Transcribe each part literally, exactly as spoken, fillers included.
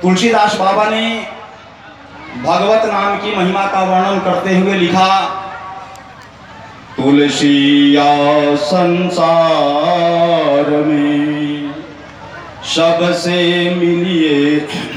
तुलसीदास बाबा ने भगवत नाम की महिमा का वर्णन करते हुए लिखा, तुलसिया संसार में सबसे मिलिए,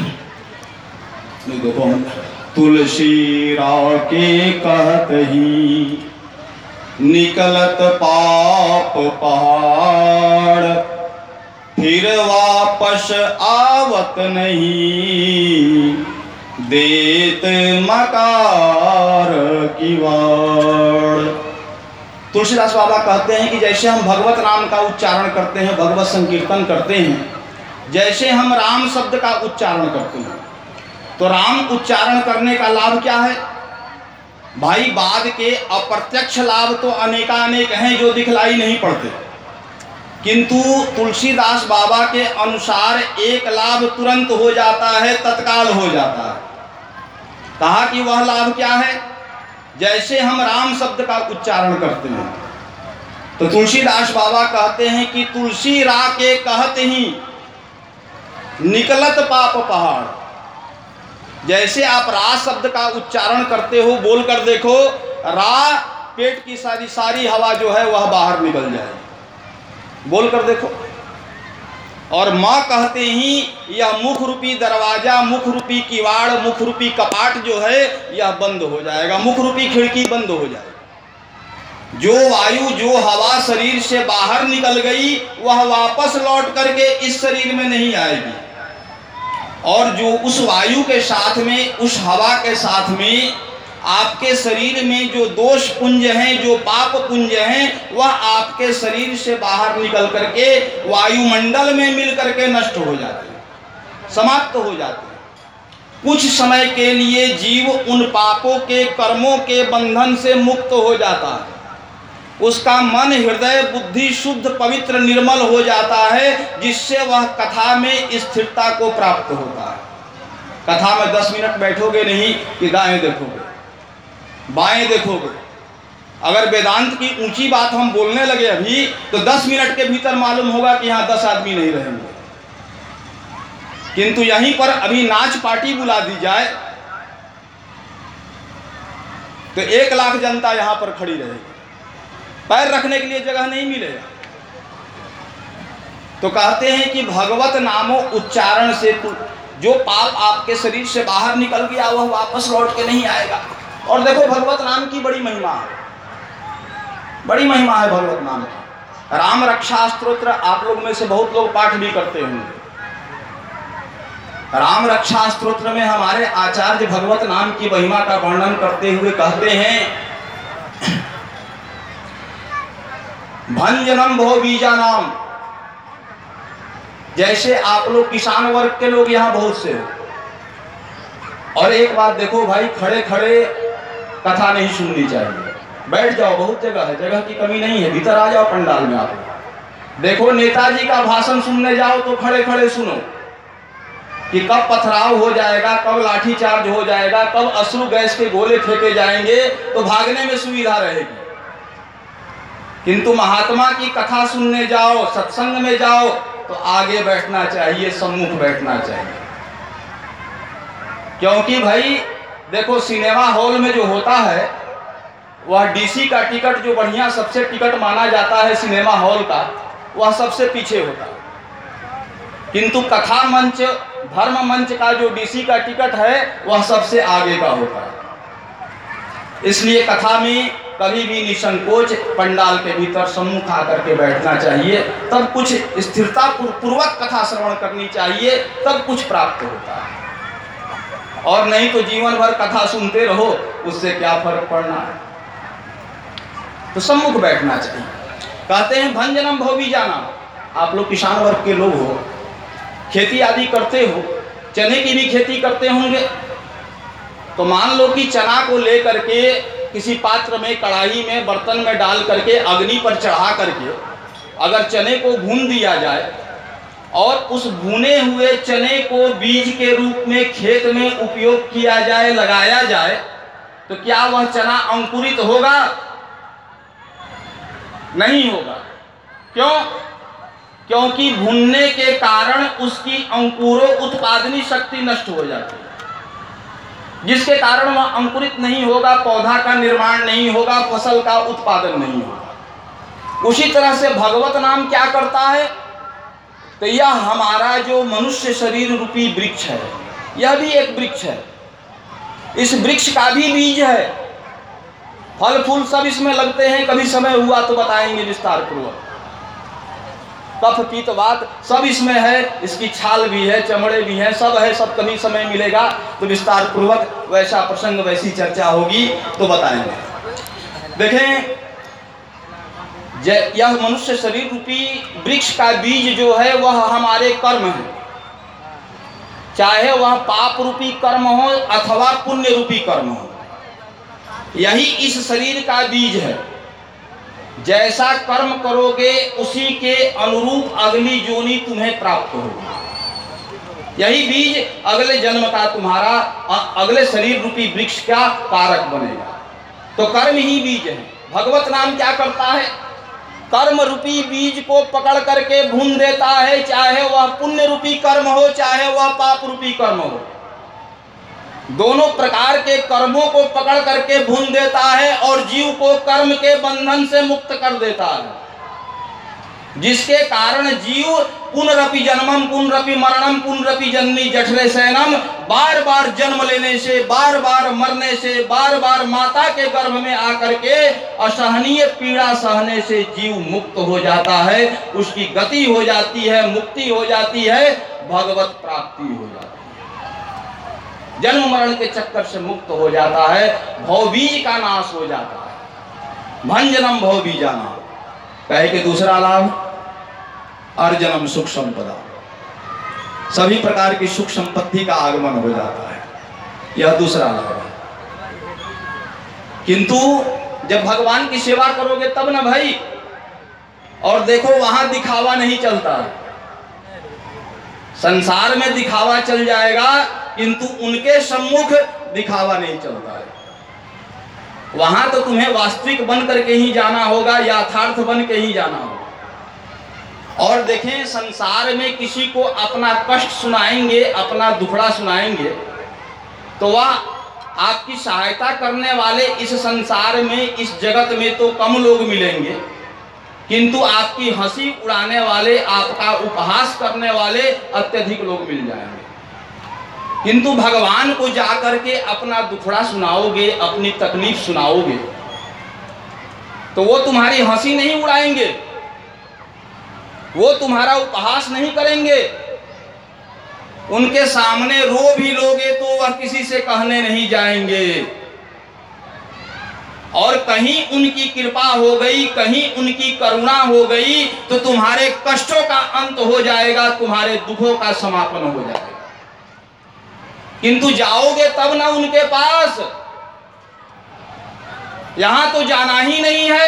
देखो तुलसी राके कहत ही निकलत पाप पहाड़, फिर वापस आवत नहीं देत मकार की वाड़। तुलसीदास बाबा कहते हैं कि जैसे हम भगवत नाम का उच्चारण करते हैं, भगवत संकीर्तन करते हैं, जैसे हम राम शब्द का उच्चारण करते हैं, तो राम उच्चारण करने का लाभ क्या है भाई? बाद के अप्रत्यक्ष लाभ तो अनेकानेक हैं जो दिखलाई नहीं पड़ते, किंतु तुलसीदास बाबा के अनुसार एक लाभ तुरंत हो जाता है, तत्काल हो जाता है। कहा कि वह लाभ क्या है? जैसे हम राम शब्द का उच्चारण करते हैं, तो तुलसीदास बाबा कहते हैं कि तुलसी रा के कहत ही निकलत पाप पहाड़। जैसे आप रा शब्द का उच्चारण करते हो, बोल कर देखो, रा, पेट की सारी सारी हवा जो है वह बाहर निकल जाएगी, बोल कर देखो। और माँ कहते ही यह मुख रूपी दरवाजा, मुख रूपी किवाड़, मुख रूपी कपाट जो है यह बंद हो जाएगा, मुख रूपी खिड़की बंद हो जाएगी। जो वायु, जो हवा शरीर से बाहर निकल गई वह वापस लौट करके इस शरीर में नहीं आएगी, और जो उस वायु के साथ में, उस हवा के साथ में आपके शरीर में जो दोष पुंज हैं, जो पाप पुंज हैं, वह आपके शरीर से बाहर निकल करके वायुमंडल में मिल करके नष्ट हो जाते हैं, समाप्त हो जाते हैं। कुछ समय के लिए जीव उन पापों के, कर्मों के बंधन से मुक्त हो जाता है, उसका मन, हृदय, बुद्धि शुद्ध, पवित्र, निर्मल हो जाता है, जिससे वह कथा में स्थिरता को प्राप्त होता है। कथा में दस मिनट बैठोगे नहीं कि दाएं देखोगे, बाएं देखोगे। अगर वेदांत की ऊंची बात हम बोलने लगे अभी, तो दस मिनट के भीतर मालूम होगा कि यहाँ दस आदमी नहीं रहेंगे, किंतु यहीं पर अभी नाच पार्टी बुला दी जाए तो एक लाख जनता यहाँ पर खड़ी रहेगी, पैर रखने के लिए जगह नहीं मिलेगा। तो कहते हैं कि भगवत नामों उच्चारण से जो पाप आपके शरीर से बाहर निकल गया वह वापस लौट के नहीं आएगा। और देखो भगवत नाम की बड़ी महिमा है, बड़ी महिमा है भगवत नाम की। राम रक्षा स्तोत्र आप लोग में से बहुत लोग पाठ भी करते होंगे। राम रक्षा स्तोत्र में हमारे आचार्य भगवत नाम की महिमा का वर्णन करते हुए कहते हैं, भंजनम भो बीजा नाम। जैसे आप लोग किसान वर्ग के लोग यहाँ बहुत से हो, और एक बात देखो भाई, खड़े खड़े कथा नहीं सुननी चाहिए, बैठ जाओ, बहुत जगह है, जगह की कमी नहीं है, भीतर आ जाओ पंडाल में। आप देखो नेताजी का भाषण सुनने जाओ तो खड़े खड़े सुनो कि कब पथराव हो जाएगा, कब लाठी चार्ज हो जाएगा, कब अश्रु गैस के गोले फेंके जाएंगे, तो भागने में सुविधा रहेगी। किंतु महात्मा की कथा सुनने जाओ, सत्संग में जाओ, तो आगे बैठना चाहिए, सम्मुख बैठना चाहिए। क्योंकि भाई देखो, सिनेमा हॉल में जो होता है वह डीसी का टिकट, जो बढ़िया सबसे टिकट माना जाता है सिनेमा हॉल का, वह सबसे पीछे होता है, किंतु कथा मंच, धर्म मंच का जो डीसी का टिकट है वह सबसे आगे का होता है। इसलिए कथा में कभी भी निसंकोच पंडाल के भीतर सम्मुख आकर के बैठना चाहिए, तब कुछ स्थिरता पूर्वक कथा श्रवण करनी चाहिए, तब कुछ प्राप्त होता है। और नहीं तो जीवन भर कथा सुनते रहो, उससे क्या फर्क पड़ना है। तो सम्मुख बैठना चाहिए। कहते हैं भंजनम भोवी जाना। आप लोग किसान वर्ग के लोग हो, खेती आदि करते हो, चने की भी खेती करते होंगे, तो मान लो कि चना को लेकर के किसी पात्र में, कढ़ाई में, बर्तन में डाल करके अग्नि पर चढ़ा करके अगर चने को भून दिया जाए और उस भुने हुए चने को बीज के रूप में खेत में उपयोग किया जाए, लगाया जाए, तो क्या वह चना अंकुरित होगा? नहीं होगा। क्यों? क्योंकि भुनने के कारण उसकी अंकुरों उत्पादनी शक्ति नष्ट हो जाती है, जिसके कारण वह अंकुरित नहीं होगा, पौधा का निर्माण नहीं होगा, फसल का उत्पादन नहीं होगा। उसी तरह से भगवत नाम क्या करता है, तो यह हमारा जो मनुष्य शरीर रूपी वृक्ष है, यह भी एक वृक्ष है। इस वृक्ष का भी बीज है, फल फूल सब इसमें लगते हैं। कभी समय हुआ तो बताएंगे विस्तार पूर्वक। कफ पित्त वात सब इसमें है, इसकी छाल भी है, चमड़े भी हैं, सब है, सब कभी समय मिलेगा तो विस्तार पूर्वक वैसा प्रसंग वैसी चर्चा होगी तो बताएंगे। देखें, यह मनुष्य शरीर रूपी वृक्ष का बीज जो है वह हमारे कर्म है, चाहे वह पाप रूपी कर्म हो अथवा पुण्य रूपी कर्म हो। यही इस शरीर का बीज है। जैसा कर्म करोगे उसी के अनुरूप अगली जोनी तुम्हें प्राप्त होगी। यही बीज अगले जन्म का तुम्हारा अगले शरीर रूपी वृक्ष का कारक बनेगा। तो कर्म ही बीज है। भगवत नाम क्या करता है, कर्म रूपी बीज को पकड़ करके भून देता है, चाहे वह पुण्य रूपी कर्म हो चाहे वह पाप रूपी कर्म हो। दोनों प्रकार के कर्मों को पकड़ करके भून देता है और जीव को कर्म के बंधन से मुक्त कर देता है, जिसके कारण जीव पुनरपि जन्मम पुनरपि मरणम पुनरपि जन्मी जठरे शयनम, बार बार जन्म लेने से, बार बार मरने से, बार बार माता के गर्भ में आकर के असहनीय पीड़ा सहने से जीव मुक्त हो जाता है। उसकी गति हो जाती है, मुक्ति हो जाती है, भगवत प्राप्ति हो जाती है, जन्म मरण के चक्कर से मुक्त हो जाता है, भवबीज का नाश हो जाता है। भंजनम भवबीजानाम कहे के दूसरा लाभ अर्जनम सुख संपदा, सभी प्रकार की सुख संपत्ति का आगमन हो जाता है, यह दूसरा लाभ है। किंतु जब भगवान की सेवा करोगे तब ना भाई। और देखो वहां दिखावा नहीं चलता, संसार में दिखावा चल जाएगा किंतु उनके सम्मुख दिखावा नहीं चलता है। वहां तो तुम्हें वास्तविक बन करके ही जाना होगा, यथार्थ बन के ही जाना होगा। और देखें, संसार में किसी को अपना कष्ट सुनाएंगे, अपना दुखड़ा सुनाएंगे तो वह आपकी सहायता करने वाले इस संसार में, इस जगत में तो कम लोग मिलेंगे, किंतु आपकी हंसी उड़ाने वाले, आपका उपहास करने वाले अत्यधिक लोग मिल जाएंगे। किंतु भगवान को जाकर के अपना दुखड़ा सुनाओगे, अपनी तकलीफ सुनाओगे तो वो तुम्हारी हंसी नहीं उड़ाएंगे, वो तुम्हारा उपहास नहीं करेंगे। उनके सामने रो भी लोगे तो वह किसी से कहने नहीं जाएंगे। और कहीं उनकी कृपा हो गई, कहीं उनकी करुणा हो गई तो तुम्हारे कष्टों का अंत हो जाएगा, तुम्हारे दुखों का समापन हो जाएगा। किंतु जाओगे तब ना उनके पास, यहां तो जाना ही नहीं है।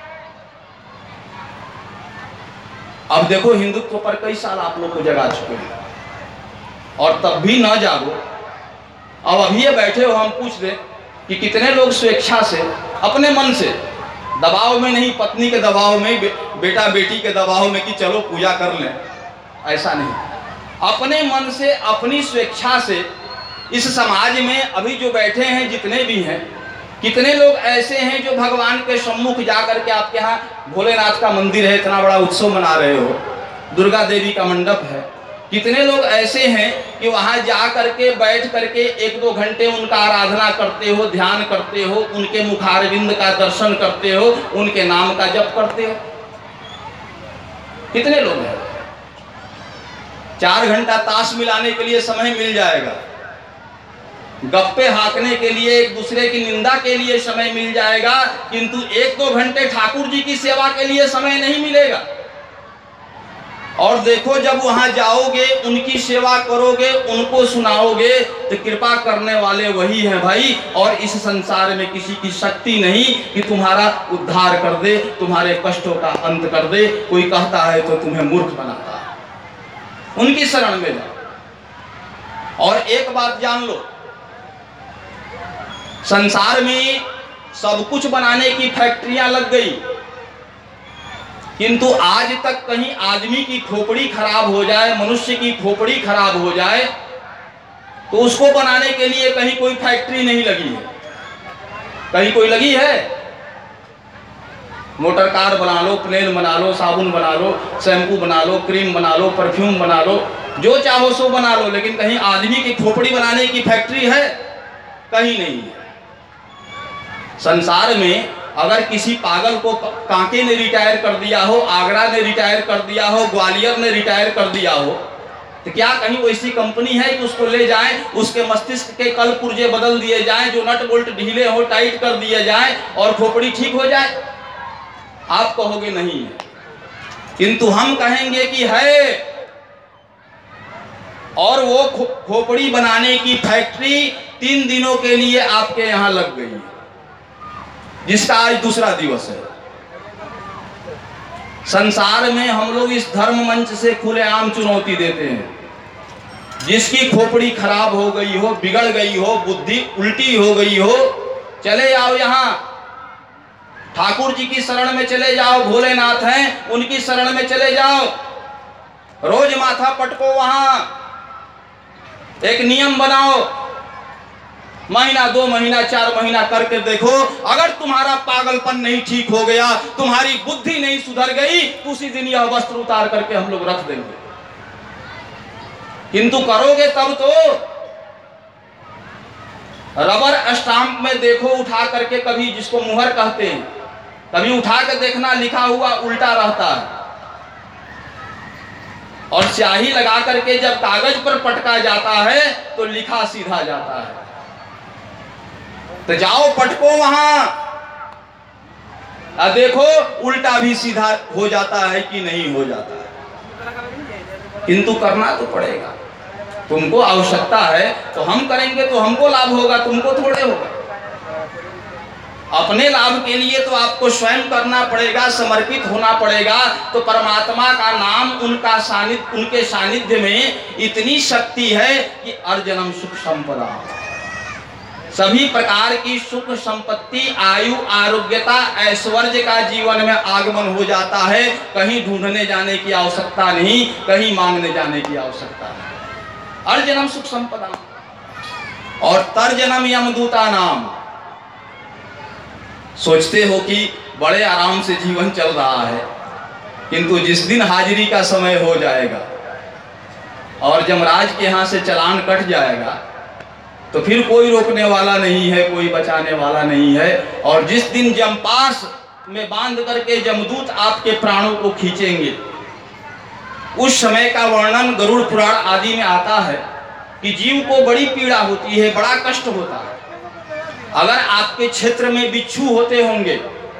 अब देखो, हिंदुत्व पर कई साल आप लोग को जगा चुके हैं और तब भी ना जागो। अब अभी बैठे हो, हम पूछ दें कि कितने लोग स्वेच्छा से, अपने मन से, दबाव में नहीं, पत्नी के दबाव में, बे, बेटा बेटी के दबाव में कि चलो पूजा कर लें, ऐसा नहीं। अपने मन से, अपनी स्वेच्छा से इस समाज में अभी जो बैठे हैं जितने भी हैं, कितने लोग ऐसे हैं जो भगवान के सम्मुख जाकर के, आपके यहाँ भोलेनाथ का मंदिर है, इतना बड़ा उत्सव मना रहे हो, दुर्गा देवी का मंडप है, कितने लोग ऐसे हैं कि वहां जा करके बैठ करके एक दो घंटे उनका आराधना करते हो, ध्यान करते हो, उनके मुखारविंद का दर्शन करते हो, उनके नाम का जप करते हो। कितने लोग हैं? चार घंटा ताश मिलाने के लिए समय मिल जाएगा, गप्पे हाँकने के लिए, एक दूसरे की निंदा के लिए समय मिल जाएगा, किंतु एक दो घंटे ठाकुर जी की सेवा के लिए समय नहीं मिलेगा। और देखो, जब वहां जाओगे, उनकी सेवा करोगे, उनको सुनाओगे तो कृपा करने वाले वही हैं भाई। और इस संसार में किसी की शक्ति नहीं कि तुम्हारा उद्धार कर दे, तुम्हारे कष्टों का अंत कर दे। कोई कहता है तो तुम्हें मूर्ख बनाता है। उनकी शरण में जाओ। और एक बात जान लो, संसार में सब कुछ बनाने की फैक्ट्रियां लग गई, किंतु आज तक कहीं आदमी की खोपड़ी खराब हो जाए, मनुष्य की खोपड़ी खराब हो जाए, तो उसको बनाने के लिए कहीं कोई फैक्ट्री नहीं लगी है। कहीं कोई लगी है? मोटर कार बना लो, प्लेन बना लो, साबुन बना लो, शैम्पू बना लो, क्रीम बना लो, परफ्यूम बना लो, जो चाहो सो बना लो, लेकिन कहीं आदमी की खोपड़ी बनाने की फैक्ट्री है? कहीं नहीं है। संसार में अगर किसी पागल को कांके ने रिटायर कर दिया हो, आगरा ने रिटायर कर दिया हो, ग्वालियर ने रिटायर कर दिया हो, तो क्या कहीं वैसी कंपनी है कि उसको ले जाएं, उसके मस्तिष्क के कल पुर्जे बदल दिए जाएं, जो नट बोल्ट ढीले हो टाइट कर दिए जाएं और खोपड़ी ठीक हो जाए? आप कहोगे नहीं है, किंतु हम कहेंगे कि है। और वो खो, खोपड़ी बनाने की फैक्ट्री तीन दिनों के लिए आपके यहां लग गई, जिसका आज दूसरा दिवस है। संसार में हम लोग इस धर्म मंच से खुलेआम चुनौती देते हैं, जिसकी खोपड़ी खराब हो गई हो, बिगड़ गई हो, बुद्धि उल्टी हो गई हो, चले आओ यहां, ठाकुर जी की शरण में चले जाओ, भोलेनाथ हैं उनकी शरण में चले जाओ, रोज माथा पटको, वहां एक नियम बनाओ, महीना दो महीना चार महीना करके देखो, अगर तुम्हारा पागलपन नहीं ठीक हो गया, तुम्हारी बुद्धि नहीं सुधर गई, तो उसी दिन यह वस्त्र उतार करके हम लोग रख देंगे। किंतु करोगे तब तो रबर स्टाम्प में देखो उठा करके, कभी जिसको मुहर कहते हैं, कभी उठा के देखना लिखा हुआ उल्टा रहता है, और स्याही लगा करके जब कागज पर पटका जाता है तो लिखा सीधा जाता है। तो जाओ पटको वहां, देखो उल्टा भी सीधा हो जाता है कि नहीं हो जाता है। किंतु करना तो पड़ेगा, तुमको आवश्यकता है तो हम करेंगे, तो हमको लाभ होगा, तुमको थोड़े होगा। अपने लाभ के लिए तो आपको स्वयं करना पड़ेगा, समर्पित होना पड़ेगा। तो परमात्मा का नाम, उनका सानिध्य, उनके सानिध्य में इतनी शक्ति है कि अर्जनम सुख संपदा, सभी प्रकार की सुख संपत्ति, आयु, आरोग्यता, ऐश्वर्य का जीवन में आगमन हो जाता है। कहीं ढूंढने जाने की आवश्यकता नहीं, कहीं मांगने जाने की आवश्यकता नहीं। अर्जनम सुख संपदा और तर्जनम यमदूता नाम। सोचते हो कि बड़े आराम से जीवन चल रहा है, किंतु जिस दिन हाजिरी का समय हो जाएगा और यमराज के यहाँ से चालान कट जाएगा, तो फिर कोई रोकने वाला नहीं है, कोई बचाने वाला नहीं है। और जिस दिन यमपास में बांध करके यमदूत आपके प्राणों को खींचेंगे, उस समय का वर्णन गरुड़ पुराण आदि में आता है कि जीव को बड़ी पीड़ा होती है, बड़ा कष्ट होता है। अगर आपके क्षेत्र में बिच्छू होते होंगे,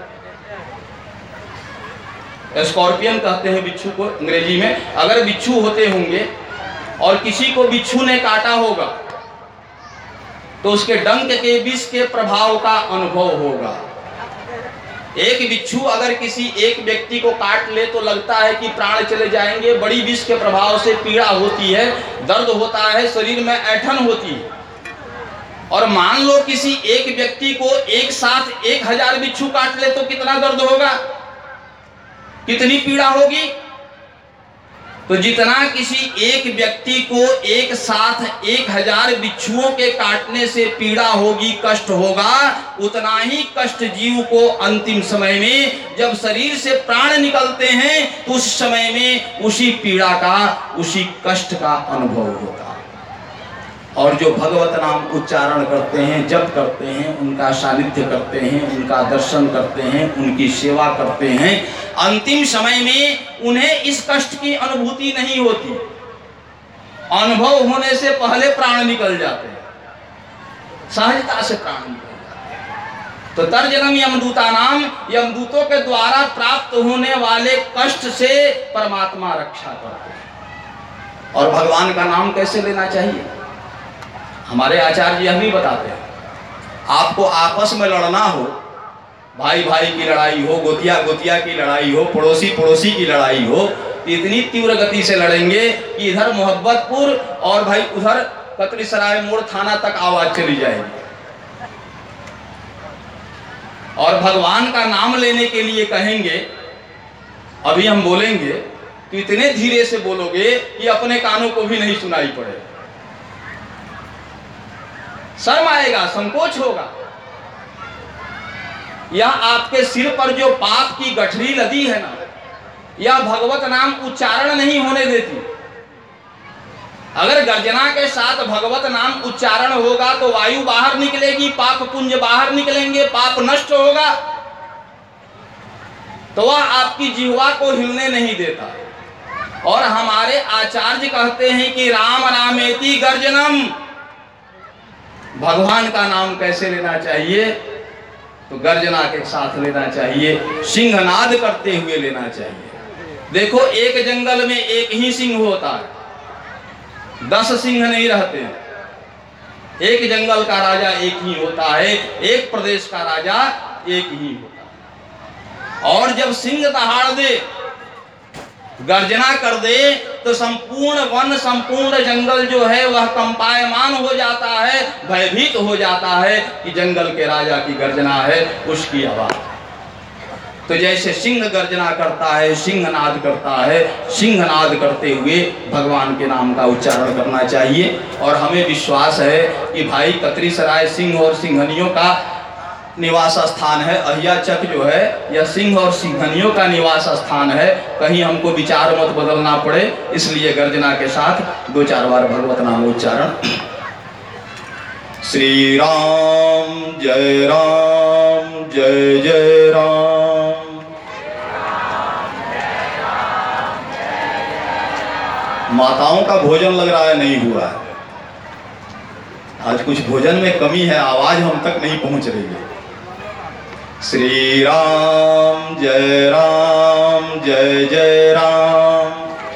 स्कॉर्पियन कहते हैं बिच्छू को अंग्रेजी में, अगर बिच्छू होते होंगे और किसी को बिच्छू ने काटा होगा, तो उसके डंक के विष के प्रभाव का अनुभव होगा। एक बिच्छू अगर किसी एक व्यक्ति को काट ले तो लगता है कि प्राण चले जाएंगे, बड़ी विष के प्रभाव से पीड़ा होती है, दर्द होता है, शरीर में ऐंठन होती है। और मान लो किसी एक व्यक्ति को एक साथ एक हजार बिच्छू काट ले तो कितना दर्द होगा, कितनी पीड़ा होगी। तो जितना किसी एक व्यक्ति को एक साथ एक हजार बिच्छुओं के काटने से पीड़ा होगी, कष्ट होगा, उतना ही कष्ट जीव को अंतिम समय में जब शरीर से प्राण निकलते हैं, तो उस समय में उसी पीड़ा का, उसी कष्ट का अनुभव होगा। और जो भगवत नाम उच्चारण करते हैं, जप करते हैं, उनका सानिध्य करते हैं, उनका दर्शन करते हैं, उनकी सेवा करते हैं, अंतिम समय में उन्हें इस कष्ट की अनुभूति नहीं होती। अनुभव होने से पहले प्राण निकल जाते हैं, सहजता से प्राण निकल जाते हैं। तो तर्जनम यमदूता नाम, यमदूतों के द्वारा प्राप्त होने वाले कष्ट से परमात्मा रक्षा करते हैं। और भगवान का नाम कैसे लेना चाहिए, हमारे आचार्य यह भी बताते हैं। आपको आपस में लड़ना हो, भाई भाई की लड़ाई हो, गोतिया गोतिया की लड़ाई हो, पड़ोसी पड़ोसी की लड़ाई हो, इतनी तीव्र गति से लड़ेंगे कि इधर मोहब्बतपुर और भाई उधर कतरी सराय मोड़ थाना तक आवाज चली जाएगी। और भगवान का नाम लेने के लिए कहेंगे अभी हम बोलेंगे तो इतने धीरे से बोलोगे कि अपने कानों को भी नहीं सुनाई पड़े। शर्म आएगा, संकोच होगा। यह आपके सिर पर जो पाप की गठरी लदी है ना, यह भगवत नाम उच्चारण नहीं होने देती। अगर गर्जना के साथ भगवत नाम उच्चारण होगा तो वायु बाहर निकलेगी, पाप पुंज बाहर निकलेंगे, पाप नष्ट होगा, तो वह आपकी जिह्वा को हिलने नहीं देता। और हमारे आचार्य कहते हैं कि राम रामेति गर्जनम, भगवान का नाम कैसे लेना चाहिए? तो गर्जना के साथ लेना चाहिए, सिंहनाद करते हुए लेना चाहिए। देखो, एक जंगल में एक ही सिंह होता है, दस सिंह नहीं रहते हैं। एक जंगल का राजा एक ही होता है, एक प्रदेश का राजा एक ही होता है। और जब सिंह दहाड़ दे, गर्जना कर दे, तो संपूर्ण वन, संपूर्ण जंगल जो है वह कंपायमान हो जाता है, भयभीत हो जाता है कि जंगल के राजा की गर्जना है, उसकी आवाज। तो जैसे सिंह गर्जना करता है, सिंहनाद करता है, सिंहनाद करते हुए भगवान के नाम का उच्चारण करना चाहिए। और हमें विश्वास है कि भाई कतरीसराय सिंह और सिंहनियों का निवास स्थान है। अहियाचक जो है यह सिंह और सिंहनियों का निवास स्थान है। कहीं हमको विचार मत बदलना पड़े, इसलिए गर्जना के साथ दो चार बार भगवत नाम उच्चारण। श्री राम जय राम जय जय राम। माताओं का भोजन लग रहा है नहीं हुआ है, आज कुछ भोजन में कमी है, आवाज हम तक नहीं पहुंच रही है। श्री राम जय राम जय जय राम।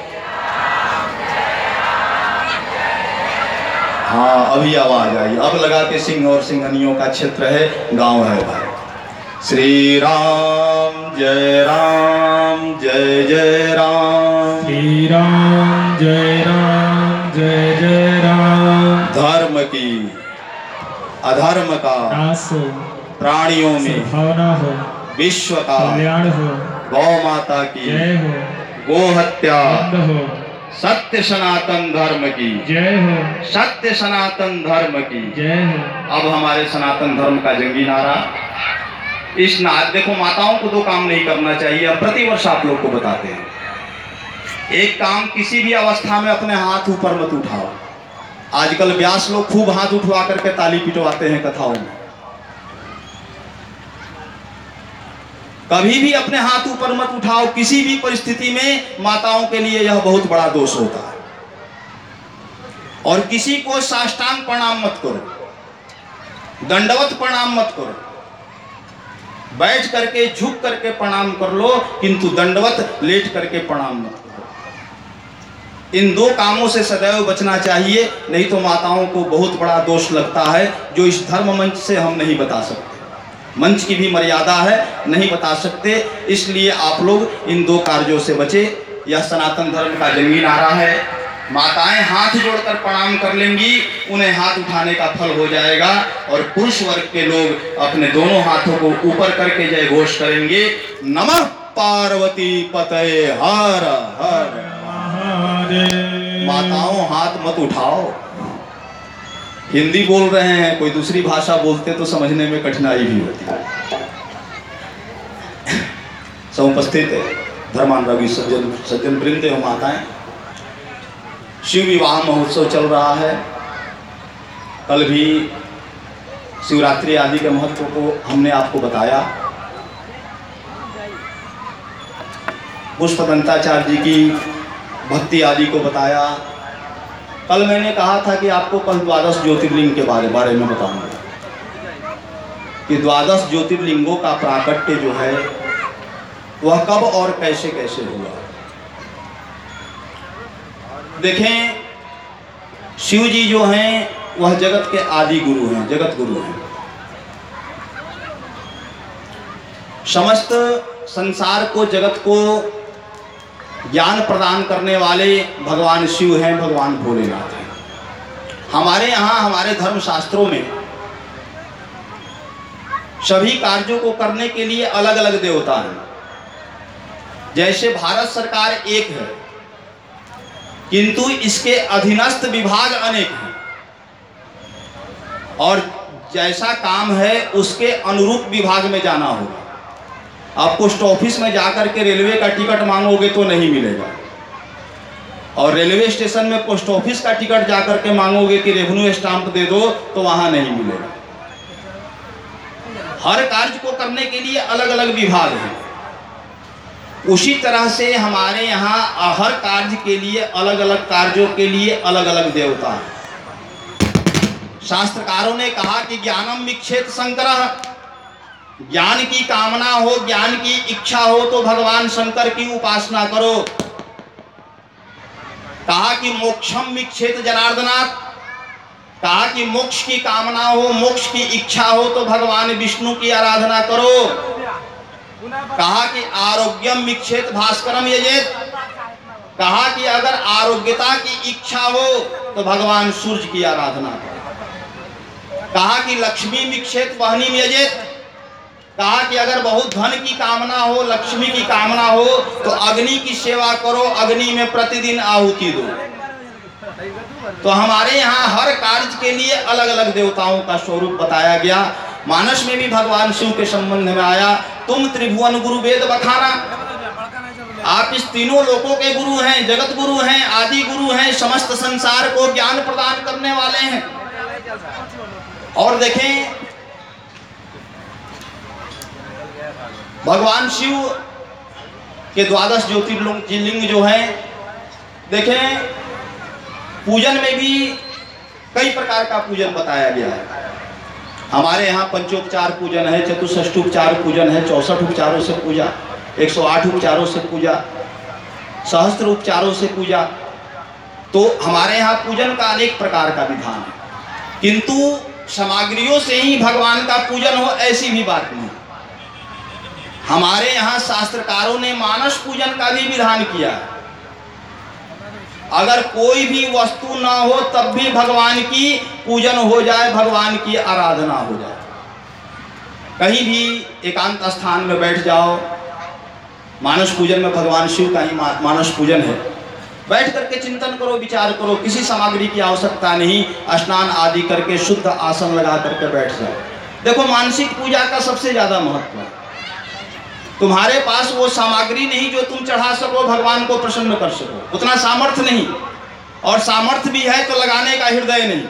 हाँ, अभी आवाज आई। अब लगा के सिंह और सिंहनियों का क्षेत्र है, गांव है भाई। श्री राम जय राम जय जय राम। श्री राम जय राम जय जय राम। धर्म की अधर्म का नाश हो, प्राणियों में भावना हो, विश्व का कल्याण हो, गौ माता की जय हो, गो हत्या बंद हो, सत्य सनातन धर्म की जय हो, सत्य सनातन धर्म की जय हो। अब हमारे सनातन धर्म का जंगी नारा। इस ना देखो, माताओं को दो काम नहीं करना चाहिए, हम प्रतिवर्ष आप लोग को बताते हैं। एक काम, किसी भी अवस्था में अपने हाथ ऊपर मत उठाओ। आजकल व्यास लोग खूब हाथ उठवा करके ताली पिटवाते हैं कथाओं में। कभी भी अपने हाथ ऊपर मत उठाओ, किसी भी परिस्थिति में। माताओं के लिए यह बहुत बड़ा दोष होता है। और किसी को साष्टांग प्रणाम मत करो, दंडवत प्रणाम मत करो। बैठ करके झुक करके प्रणाम कर लो, किंतु दंडवत लेट करके प्रणाम मत करो। इन दो कामों से सदैव बचना चाहिए, नहीं तो माताओं को बहुत बड़ा दोष लगता है, जो इस धर्म मंच से हम नहीं बता सकते। मंच की भी मर्यादा है, नहीं बता सकते। इसलिए आप लोग इन दो कार्यों से बचे। यह सनातन धर्म का जंगी नारा है। माताएं हाथ जोड़कर प्रणाम कर लेंगी, उन्हें हाथ उठाने का फल हो जाएगा। और पुरुष वर्ग के लोग अपने दोनों हाथों को ऊपर करके जय घोष करेंगे, नमः पार्वती पतये हर हर महादेव। माताओं हाथ मत उठाओ। हिंदी बोल रहे हैं, कोई दूसरी भाषा बोलते तो समझने में कठिनाई भी होती है। समुपस्थित धर्मानुरागी सज्जन सज्जन वृंद एवं माताएं, शिव विवाह महोत्सव चल रहा है। कल भी शिवरात्रि आदि के महत्व को हमने आपको बताया। पुष्पदंताचार्य जी की भक्ति आदि को बताया। कल मैंने कहा था कि आपको कल द्वादश ज्योतिर्लिंग के बारे बारे में बताऊंगा कि द्वादश ज्योतिर्लिंगों का प्राकट्य जो है वह कब और कैसे कैसे हुआ। देखें, शिव जी जो हैं वह जगत के आदि गुरु हैं, जगत गुरु हैं। समस्त संसार को, जगत को ज्ञान प्रदान करने वाले भगवान शिव हैं, भगवान भोलेनाथ हैं। हमारे यहाँ, हमारे धर्म शास्त्रों में सभी कार्यों को करने के लिए अलग अलग देवता हैं। जैसे भारत सरकार एक है किंतु इसके अधीनस्थ विभाग अनेक हैं, और जैसा काम है उसके अनुरूप विभाग में जाना होगा। आप पोस्ट ऑफिस में जाकर के रेलवे का टिकट मांगोगे तो नहीं मिलेगा, और रेलवे स्टेशन में पोस्ट ऑफिस का टिकट जाकर के मांगोगे कि रेवेन्यू स्टाम्प दे दो तो वहां नहीं मिलेगा। हर कार्य को करने के लिए अलग अलग विभाग हैं। उसी तरह से हमारे यहाँ हर कार्य के लिए अलग अलग कार्यों के लिए अलग अलग देवता हैं। शास्त्रकारों ने कहा कि ज्ञानम विक्षेत संकरः, ज्ञान की कामना हो, ज्ञान की इच्छा हो तो भगवान शंकर की उपासना करो। कहा कि मोक्षम विक्षेत जनार्दनात्, कहा कि मोक्ष की कामना हो, मोक्ष की इच्छा हो तो भगवान विष्णु की आराधना करो। कहा कि आरोग्यम विक्षेत भास्करम यजेत, कहा कि अगर आरोग्यता की इच्छा हो तो भगवान सूर्य की आराधना करो। कहा कि लक्ष्मी विक्षेत वहनीम यजेत, कहा कि अगर बहुत धन की कामना हो, लक्ष्मी की कामना हो तो अग्नि की सेवा करो, अग्नि में प्रतिदिन आहुति दो। तो हमारे यहाँ हर कार्य के लिए अलग अलग देवताओं का स्वरूप बताया गया। मानस में भी भगवान शिव के संबंध में आया, तुम त्रिभुवन गुरु वेद बखाना, आप इस तीनों लोकों के गुरु हैं, जगत गुरु हैं, आदि गुरु हैं, समस्त संसार को ज्ञान प्रदान करने वाले हैं। और देखें भगवान शिव के द्वादश ज्योतिर्लिंग जो हैं, देखें पूजन में भी कई प्रकार का पूजन बताया गया है। हमारे यहाँ पंचोपचार पूजन है, चतुष्टोपचार पूजन है, चौसठ उपचारों से पूजा, एक सौ आठ उपचारों से पूजा, सहस्त्र उपचारों से पूजा। तो हमारे यहाँ पूजन का अनेक प्रकार का विधान है, किंतु सामग्रियों से ही भगवान का पूजन हो ऐसी भी बात नहीं। हमारे यहाँ शास्त्रकारों ने मानस पूजन का भी विधान किया है। अगर कोई भी वस्तु ना हो तब भी भगवान की पूजन हो जाए, भगवान की आराधना हो जाए। कहीं भी एकांत स्थान में बैठ जाओ, मानस पूजन में भगवान शिव का ही मानस पूजन है, बैठ करके चिंतन करो, विचार करो, किसी सामग्री की आवश्यकता नहीं, स्नान आदि करके शुद्ध आसन लगा करके बैठ जाओ। देखो मानसिक पूजा का सबसे ज्यादा महत्व है। तुम्हारे पास वो सामग्री नहीं जो तुम चढ़ा सको, भगवान को प्रसन्न कर सको, उतना सामर्थ्य नहीं, और सामर्थ्य भी है तो लगाने का हृदय नहीं।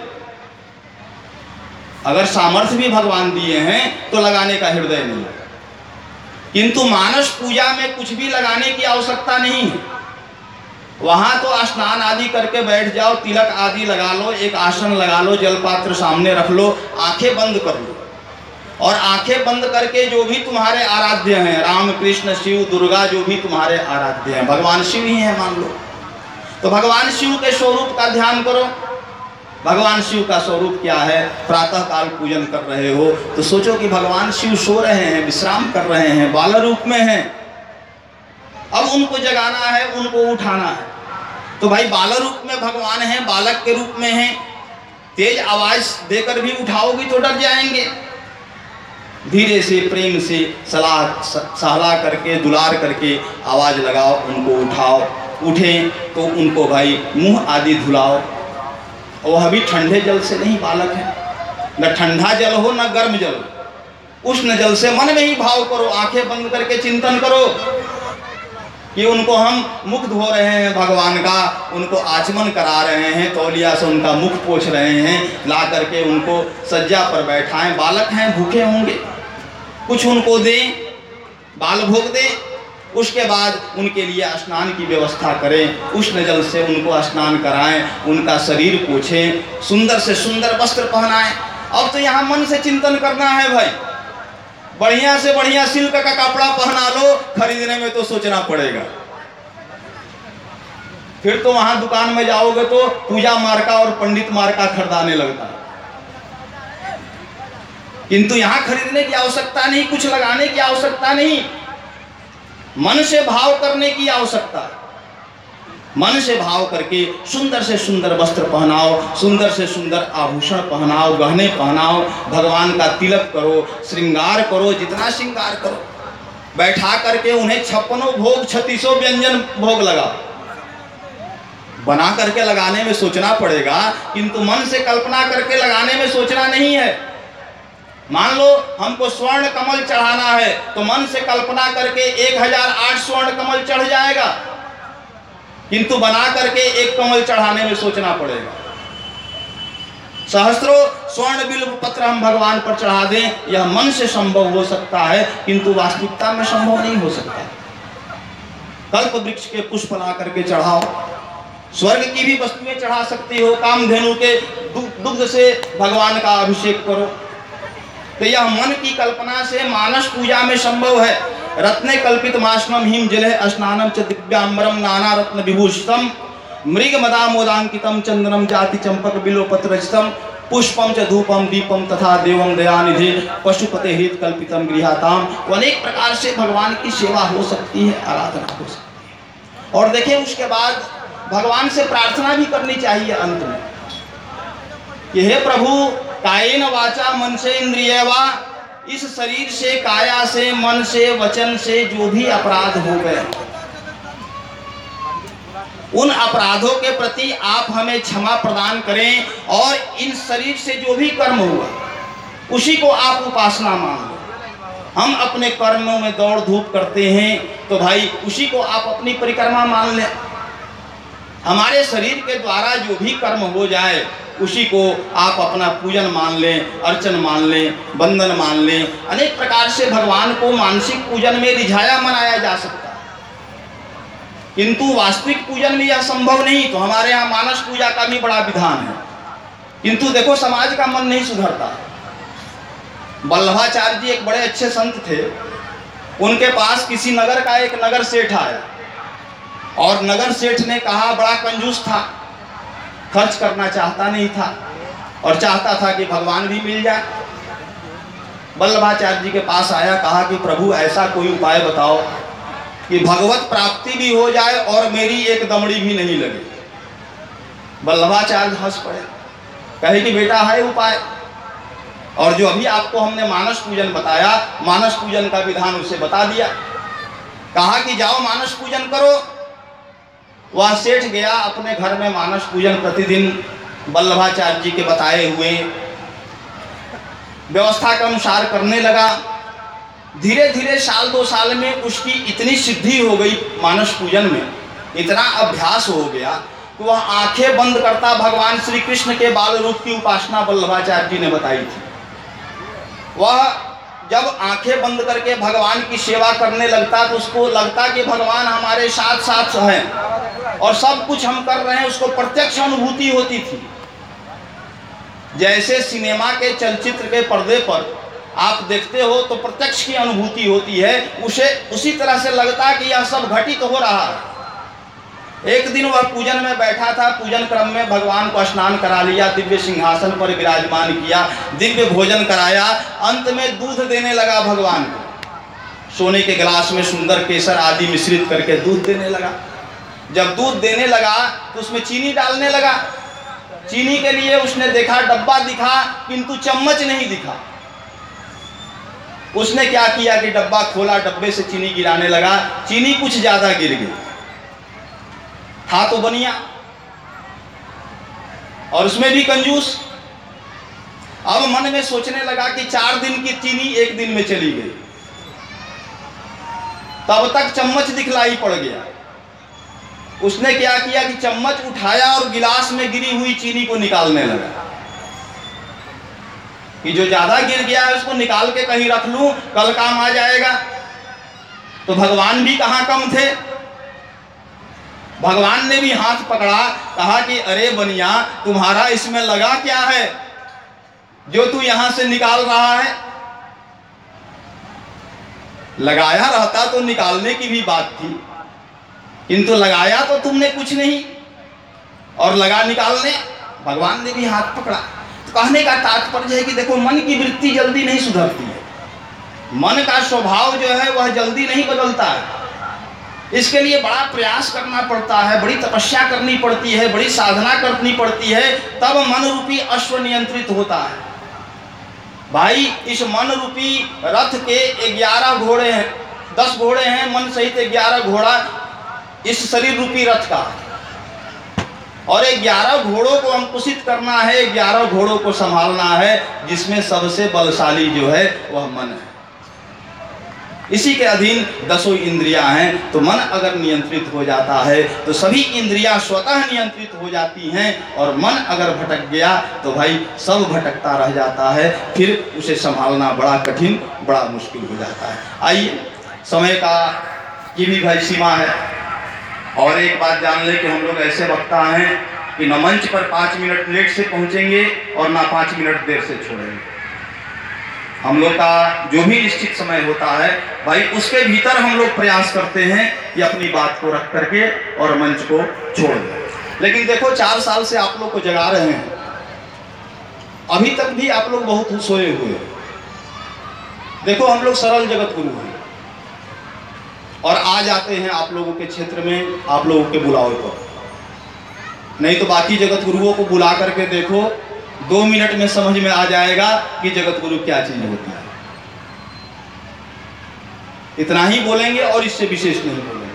अगर सामर्थ्य भी भगवान दिए हैं तो लगाने का हृदय नहीं। किंतु मानस पूजा में कुछ भी लगाने की आवश्यकता नहीं है। वहां तो स्नान आदि करके बैठ जाओ, तिलक आदि लगा लो, एक आसन लगा लो, जलपात्र सामने रख लो, आंखें बंद कर लो, और आंखें बंद करके जो भी तुम्हारे आराध्य हैं, राम कृष्ण शिव दुर्गा, जो भी तुम्हारे आराध्य हैं, भगवान शिव ही हैं मान लो, तो भगवान शिव के स्वरूप का ध्यान करो। भगवान शिव का स्वरूप क्या है? प्रातः काल पूजन कर रहे हो तो सोचो कि भगवान शिव सो रहे हैं, विश्राम कर रहे हैं, बाल रूप में हैं, अब उनको जगाना है, उनको उठाना है। तो भाई बाल रूप में भगवान हैं, बालक के रूप में हैं, तेज आवाज देकर भी उठाओगी तो डर जाएंगे। धीरे से प्रेम से सलाह सहला करके दुलार करके आवाज लगाओ, उनको उठाओ। उठें तो उनको भाई मुंह आदि धुलाओ। वह अभी ठंडे जल से नहीं बालक है, न ठंडा जल हो न गर्म जल, उष्ण जल से मन में ही भाव करो, आंखें बंद करके चिंतन करो कि उनको हम मुख धो रहे हैं भगवान का, उनको आचमन करा रहे हैं, तौलिया से उनका मुख पोंछ रहे हैं, ला करके उनको सज्जा पर बैठाएं। बालक हैं, भूखे होंगे, कुछ उनको दें, बाल भोग दें। उसके बाद उनके लिए स्नान की व्यवस्था करें, उष्ण जल से उनको स्नान कराएं, उनका शरीर पोछें, सुंदर से सुंदर वस्त्र पहनाएं। अब तो यहाँ मन से चिंतन करना है भाई, बढ़िया से बढ़िया सिल्क का कपड़ा पहना लो, खरीदने में तो सोचना पड़ेगा। फिर तो वहां दुकान में जाओगे तो पूजा मार्का और पंडित मार्का खरीदाने लगता है, किंतु यहाँ खरीदने की आवश्यकता नहीं, कुछ लगाने की आवश्यकता नहीं, मन से भाव करने की आवश्यकता है। मन से भाव करके सुंदर से सुंदर वस्त्र पहनाओ, सुंदर से सुंदर आभूषण पहनाओ, गहने पहनाओ, भगवान का तिलक करो, श्रृंगार करो, जितना श्रृंगार करो। बैठा करके उन्हें छप्पनों भोग छत्तीसों व्यंजन भोग लगा, बना करके लगाने में सोचना पड़ेगा, किंतु मन से कल्पना करके लगाने में सोचना नहीं है। मान लो हमको स्वर्ण कमल चढ़ाना है तो मन से कल्पना करके एक हजार आठ स्वर्ण कमल चढ़ जाएगा, किंतु बना करके एक कमल चढ़ाने में सोचना पड़ेगा। सहस्त्रों स्वर्ण बिल्व पत्र हम भगवान पर चढ़ा दें, यह मन से संभव हो सकता है, किंतु वास्तविकता में संभव नहीं हो सकता। कल्प वृक्ष के पुष्प ला करके चढ़ाओ, स्वर्ग की भी वस्तुएं चढ़ा सकती हो, कामधेनु के दुग्ध से भगवान का अभिषेक करो, तो यह मन की कल्पना से मानस पूजा में संभव है। रत्ने कल्पित मास्नम हिम जले स्नानम च दिव्यांबरम नाना रत्न विभूषितम मृग मदा मोदांकितम चंदनम जाति चंपक बिलोपत्र रचितम पुष्पम च धूपम दीपम तथा देवम दयानिधि पशुपते हृत कल्पितम गृहाताम। तो अनेक प्रकार से भगवान की सेवा हो सकती है, आराधना हो सकती है। और देखिए उसके बाद भगवान से प्रार्थना भी करनी चाहिए अंत में कि हे प्रभु, कायेन वाचा मन से इंद्रिय वा, इस शरीर से, काया से, मन से, वचन से जो भी अपराध हो गए, उन अपराधों के प्रति आप हमें क्षमा प्रदान करें, और इन शरीर से जो भी कर्म हुआ उसी को आप उपासना मान लो। हम अपने कर्मों में दौड़ धूप करते हैं तो भाई उसी को आप अपनी परिक्रमा मान लें। हमारे शरीर के द्वारा जो भी कर्म हो जाए उसी को आप अपना पूजन मान लें, अर्चन मान लें, बंदन मान लें। अनेक प्रकार से भगवान को मानसिक पूजन में रिझाया मनाया जा सकता है, किंतु वास्तविक पूजन में यह संभव नहीं। तो हमारे यहाँ मानस पूजा का भी बड़ा विधान है, किंतु देखो समाज का मन नहीं सुधरता। वल्लभाचार्य जी एक बड़े अच्छे संत थे, उनके पास किसी नगर का एक नगर सेठ आया, और नगर सेठ ने कहा, बड़ा कंजूस था, खर्च करना चाहता नहीं था और चाहता था कि भगवान भी मिल जाए। वल्लभाचार्य जी के पास आया, कहा कि प्रभु ऐसा कोई उपाय बताओ कि भगवत प्राप्ति भी हो जाए और मेरी एक दमड़ी भी नहीं लगे। वल्लभाचार्य हंस पड़े, कहे कि बेटा है उपाय, और जो अभी आपको हमने मानस पूजन बताया, मानस पूजन का विधान उसे बता दिया। कहा कि जाओ मानस पूजन करो। वह सेठ गया अपने घर में मानस पूजन प्रतिदिन वल्लभाचार्य जी के बताए हुए व्यवस्था के अनुसार करने लगा। धीरे धीरे साल दो साल में उसकी इतनी सिद्धि हो गई मानस पूजन में, इतना अभ्यास हो गया कि वह आंखें बंद करता भगवान श्री कृष्ण के बाल रूप की उपासना वल्लभाचार्य जी ने बताई थी। वह जब आंखें बंद करके भगवान की सेवा करने लगता तो उसको लगता कि भगवान हमारे साथ साथ हैं और सब कुछ हम कर रहे हैं, उसको प्रत्यक्ष अनुभूति होती थी। जैसे सिनेमा के चलचित्र के पर्दे पर आप देखते हो तो प्रत्यक्ष की अनुभूति होती है, उसे उसी तरह से लगता कि यह सब घटित हो रहा है। एक दिन वह पूजन में बैठा था, पूजन क्रम में भगवान को स्नान करा लिया, दिव्य सिंहासन पर विराजमान किया, दिव्य भोजन कराया, अंत में दूध देने लगा भगवान को। सोने के गिलास में सुंदर केसर आदि मिश्रित करके दूध देने लगा। जब दूध देने लगा तो उसमें चीनी डालने लगा। चीनी के लिए उसने देखा, डब्बा दिखा किंतु चम्मच नहीं दिखा। उसने क्या किया कि डब्बा खोला, डब्बे से चीनी गिराने लगा, चीनी कुछ ज्यादा गिर गई, था तो बनिया और उसमें भी कंजूस। अब मन में सोचने लगा कि चार दिन की चीनी एक दिन में चली गई, तब तक चम्मच दिखलाई पड़ गया। उसने क्या किया कि चम्मच उठाया और गिलास में गिरी हुई चीनी को निकालने लगा कि जो ज्यादा गिर गया है उसको निकाल के कहीं रख लूं, कल काम आ जाएगा। तो भगवान भी कहां कम थे, भगवान ने भी हाथ पकड़ा, कहा कि अरे बनिया, तुम्हारा इसमें लगा क्या है जो तू यहां से निकाल रहा है? लगाया रहता तो निकालने की भी बात थी, किंतु लगाया तो तुमने कुछ नहीं और लगा निकालने। भगवान ने भी हाथ पकड़ा। तो कहने का तात्पर्य है कि देखो, मन की वृत्ति जल्दी नहीं सुधरती है, मन का स्वभाव जो है वह जल्दी नहीं बदलता है। इसके लिए बड़ा प्रयास करना पड़ता है, बड़ी तपस्या करनी पड़ती है, बड़ी साधना करनी पड़ती है, तब मन रूपी अश्व नियंत्रित होता है। भाई, इस मन रूपी रथ के ग्यारह घोड़े हैं, दस घोड़े हैं, मन सहित ग्यारह घोड़ा इस शरीर रूपी रथ का, और ये ग्यारह घोड़ों को अंकुशित करना है, ग्यारह घोड़ों को संभालना है, जिसमें सबसे बलशाली जो है वह मन है। इसी के अधीन दसों इंद्रियां हैं। तो मन अगर नियंत्रित हो जाता है तो सभी इंद्रियां स्वतः नियंत्रित हो जाती हैं, और मन अगर भटक गया तो भाई सब भटकता रह जाता है, फिर उसे संभालना बड़ा कठिन, बड़ा मुश्किल हो जाता है। आइए, समय का की भी भाई सीमा है, और एक बात जान ले कि हम लोग ऐसे वक्ता हैं कि न मंच पर पाँच मिनट लेट से पहुंचेंगे और ना पाँच मिनट देर से छोड़ेंगे। हम लोग का जो भी निश्चित समय होता है भाई, उसके भीतर हम लोग प्रयास करते हैं कि अपनी बात को रख करके और मंच को छोड़ दें। लेकिन देखो, चार साल से आप लोग को जगा रहे हैं, अभी तक भी आप लोग बहुत सोए हुए हैं। देखो, हम लोग सरल जगत गुरु हैं, और आ जाते हैं आप लोगों के क्षेत्र में आप लोगों के बुलावे पर। नहीं तो बाकी जगत गुरुओं को बुला करके देखो, दो मिनट में समझ में आ जाएगा कि जगत गुरु क्या चीज होती है। इतना ही बोलेंगे और इससे विशेष नहीं बोलेंगे।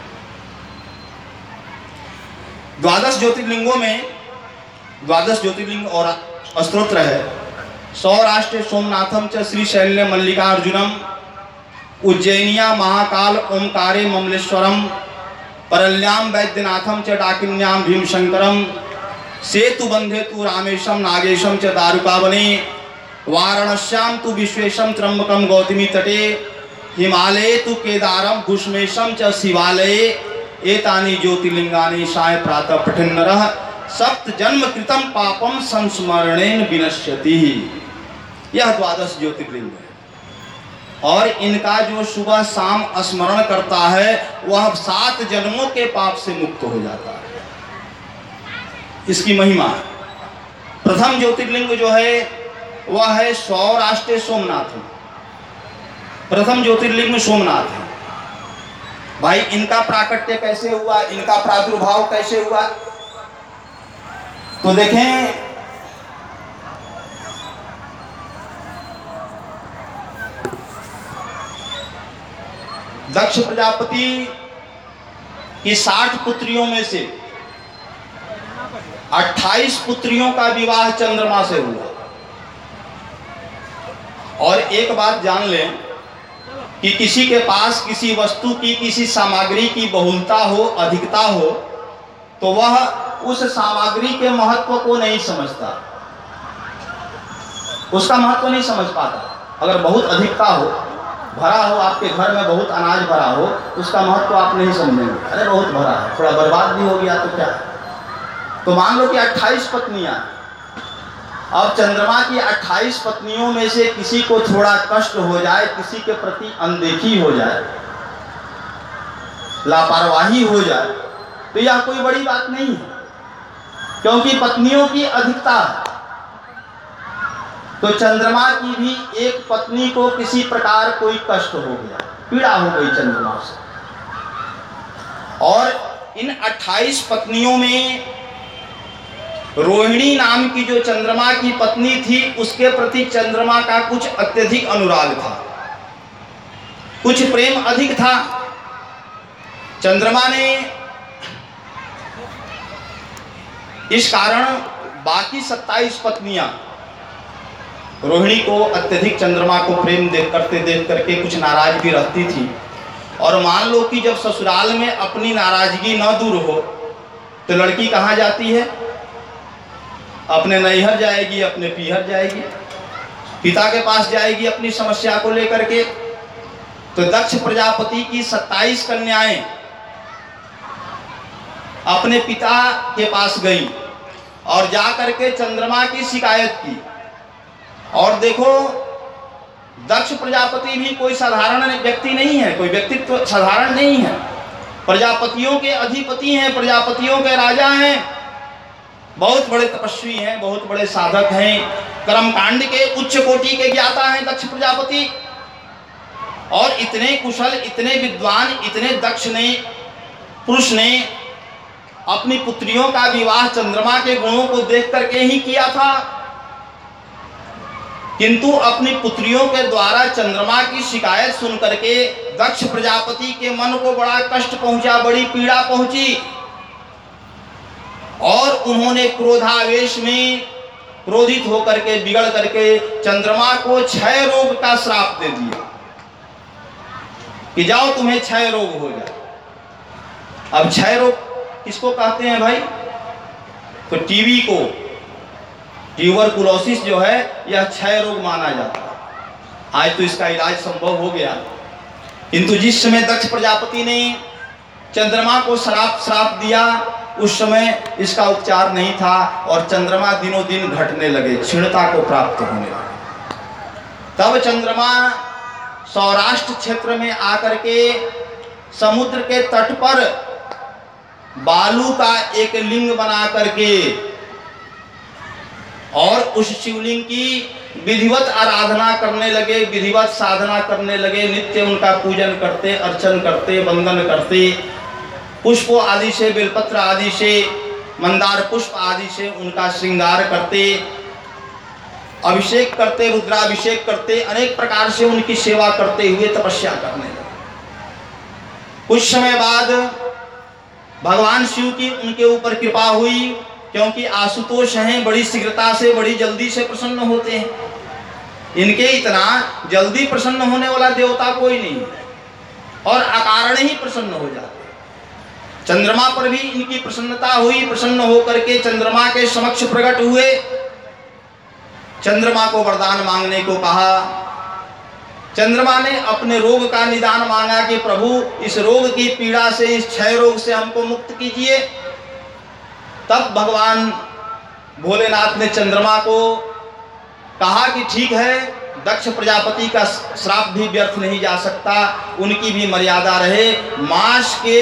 द्वादश ज्योतिर्लिंगों में द्वादश ज्योतिर्लिंग और स्तोत्र है। सौराष्ट्र सोमनाथम च श्री शैल्य मल्लिकार्जुनम, उज्जैनिया महाकाल ओंकारे ममलेश्वरम, परल्याम वैद्यनाथम च डाकिन्याम भीमशंकरम, सेतु बंधे तु रामेशम नागेशम च दारुकावने, वाराणस्याम तु विश्वेशम त्र्यंबकम गौतमी तटे, हिमालये तु केदारम भूष्मेशम च शिवालये, एतानि ज्योतिर्लिंगानि साय प्रातः पठन् नरः, सप्त जन्म कृतम पापम संस्मरणेन विनश्यति। यह द्वादश ज्योतिर्लिंग है, और इनका जो सुबह शाम स्मरण करता है वह सात जन्मों के पाप से मुक्त हो जाता है। इसकी महिमा है। प्रथम ज्योतिर्लिंग जो है वह है सौराष्ट्र सोमनाथ। प्रथम ज्योतिर्लिंग सोमनाथ है। भाई, इनका प्राकट्य कैसे हुआ, इनका प्रादुर्भाव कैसे हुआ, तो देखें, दक्ष प्रजापति की साठ पुत्रियों में से अट्ठाईस पुत्रियों का विवाह चंद्रमा से हुआ। और एक बात जान लें कि किसी के पास किसी वस्तु की, किसी सामग्री की बहुलता हो, अधिकता हो, तो वह उस सामग्री के महत्व को नहीं समझता, उसका महत्व नहीं समझ पाता। अगर बहुत अधिकता हो, भरा हो, आपके घर में बहुत अनाज भरा हो, तो उसका महत्व आप नहीं समझेंगे। अरे बहुत भरा है, थोड़ा बर्बाद भी हो गया तो क्या। तो मान लो कि अट्ठाईस पत्नियां, अब चंद्रमा की अट्ठाईस पत्नियों में से किसी को थोड़ा कष्ट हो जाए, किसी के प्रति अनदेखी हो जाए, लापरवाही हो जाए, तो यह कोई बड़ी बात नहीं है, क्योंकि पत्नियों की अधिकता है। तो चंद्रमा की भी एक पत्नी को किसी प्रकार कोई कष्ट हो गया, पीड़ा हो गई चंद्रमा से, और इन अट्ठाईस पत्नियों में रोहिणी नाम की जो चंद्रमा की पत्नी थी, उसके प्रति चंद्रमा का कुछ अत्यधिक अनुराग था, कुछ प्रेम अधिक था। चंद्रमा ने इस कारण बाकी सत्ताईस पत्नियां रोहिणी को अत्यधिक चंद्रमा को प्रेम देख करते देख करके कुछ नाराज भी रहती थी। और मान लो कि जब ससुराल में अपनी नाराजगी न दूर हो तो लड़की कहाँ जाती है, अपने नैहर जाएगी, अपने पीहर जाएगी, पिता के पास जाएगी अपनी समस्या को लेकर के। तो दक्ष प्रजापति की सत्ताईस कन्याएं अपने पिता के पास गई और जा करके चंद्रमा की शिकायत की। और देखो, दक्ष प्रजापति भी कोई साधारण व्यक्ति नहीं है, कोई व्यक्तित्व तो साधारण नहीं है, प्रजापतियों के अधिपति हैं, प्रजापतियों के राजा हैं, बहुत बड़े तपस्वी हैं, बहुत बड़े साधक हैं, कर्मकांड के उच्च कोटि के ज्ञाता हैं दक्ष प्रजापति। और इतने कुशल, इतने विद्वान, इतने दक्ष ने पुरुष ने अपनी पुत्रियों का विवाह चंद्रमा के गुणों को देख करके ही किया था, किंतु अपनी पुत्रियों के द्वारा चंद्रमा की शिकायत सुन करके दक्ष प्रजापति के मन को बड़ा कष्ट पहुंचा, बड़ी पीड़ा पहुंची, और उन्होंने क्रोधावेश में क्रोधित होकर के बिगड़ करके चंद्रमा को क्षय रोग का श्राप दे दिया कि जाओ तुम्हें क्षय रोग हो जाए। अब क्षय रोग किसको कहते हैं भाई? तो टीबी को, ट्यूबरकुलोसिस जो है यह क्षय रोग माना जाता है। आज तो इसका इलाज संभव हो गया, किंतु जिस समय दक्ष प्रजापति ने चंद्रमा को श्राप श्राप दिया उस समय इसका उपचार नहीं था और चंद्रमा दिनों दिन घटने लगे, क्षीणता को प्राप्त होने लगे। तब चंद्रमा सौराष्ट्र क्षेत्र में आकर के समुद्र के तट पर बालू का एक लिंग बना करके और उस शिवलिंग की विधिवत आराधना करने लगे, विधिवत साधना करने लगे। नित्य उनका पूजन करते, अर्चन करते, वंदन करते, पुष्पों आदि से, बेलपत्र आदि से, मंदार पुष्प आदि से उनका श्रृंगार करते, अभिषेक करते, रुद्राभिषेक करते, अनेक प्रकार से उनकी सेवा करते हुए तपस्या करने लगे। कुछ समय बाद भगवान शिव की उनके ऊपर कृपा हुई, क्योंकि आशुतोष हैं, बड़ी शीघ्रता से, बड़ी जल्दी से प्रसन्न होते हैं। इनके इतना जल्दी प्रसन्न होने वाला देवता कोई नहीं है और अकारण ही प्रसन्न हो जाते। चंद्रमा पर भी इनकी प्रसन्नता हुई, प्रसन्न होकर के चंद्रमा के समक्ष प्रकट हुए, चंद्रमा को वरदान मांगने को कहा। चंद्रमा ने अपने रोग का निदान मांगा कि प्रभु इस रोग की पीड़ा से, इस क्षय रोग से हमको मुक्त कीजिए। तब भगवान भोलेनाथ ने चंद्रमा को कहा कि ठीक है, दक्ष प्रजापति का श्राप भी व्यर्थ नहीं जा सकता, उनकी भी मर्यादा रहे। मास के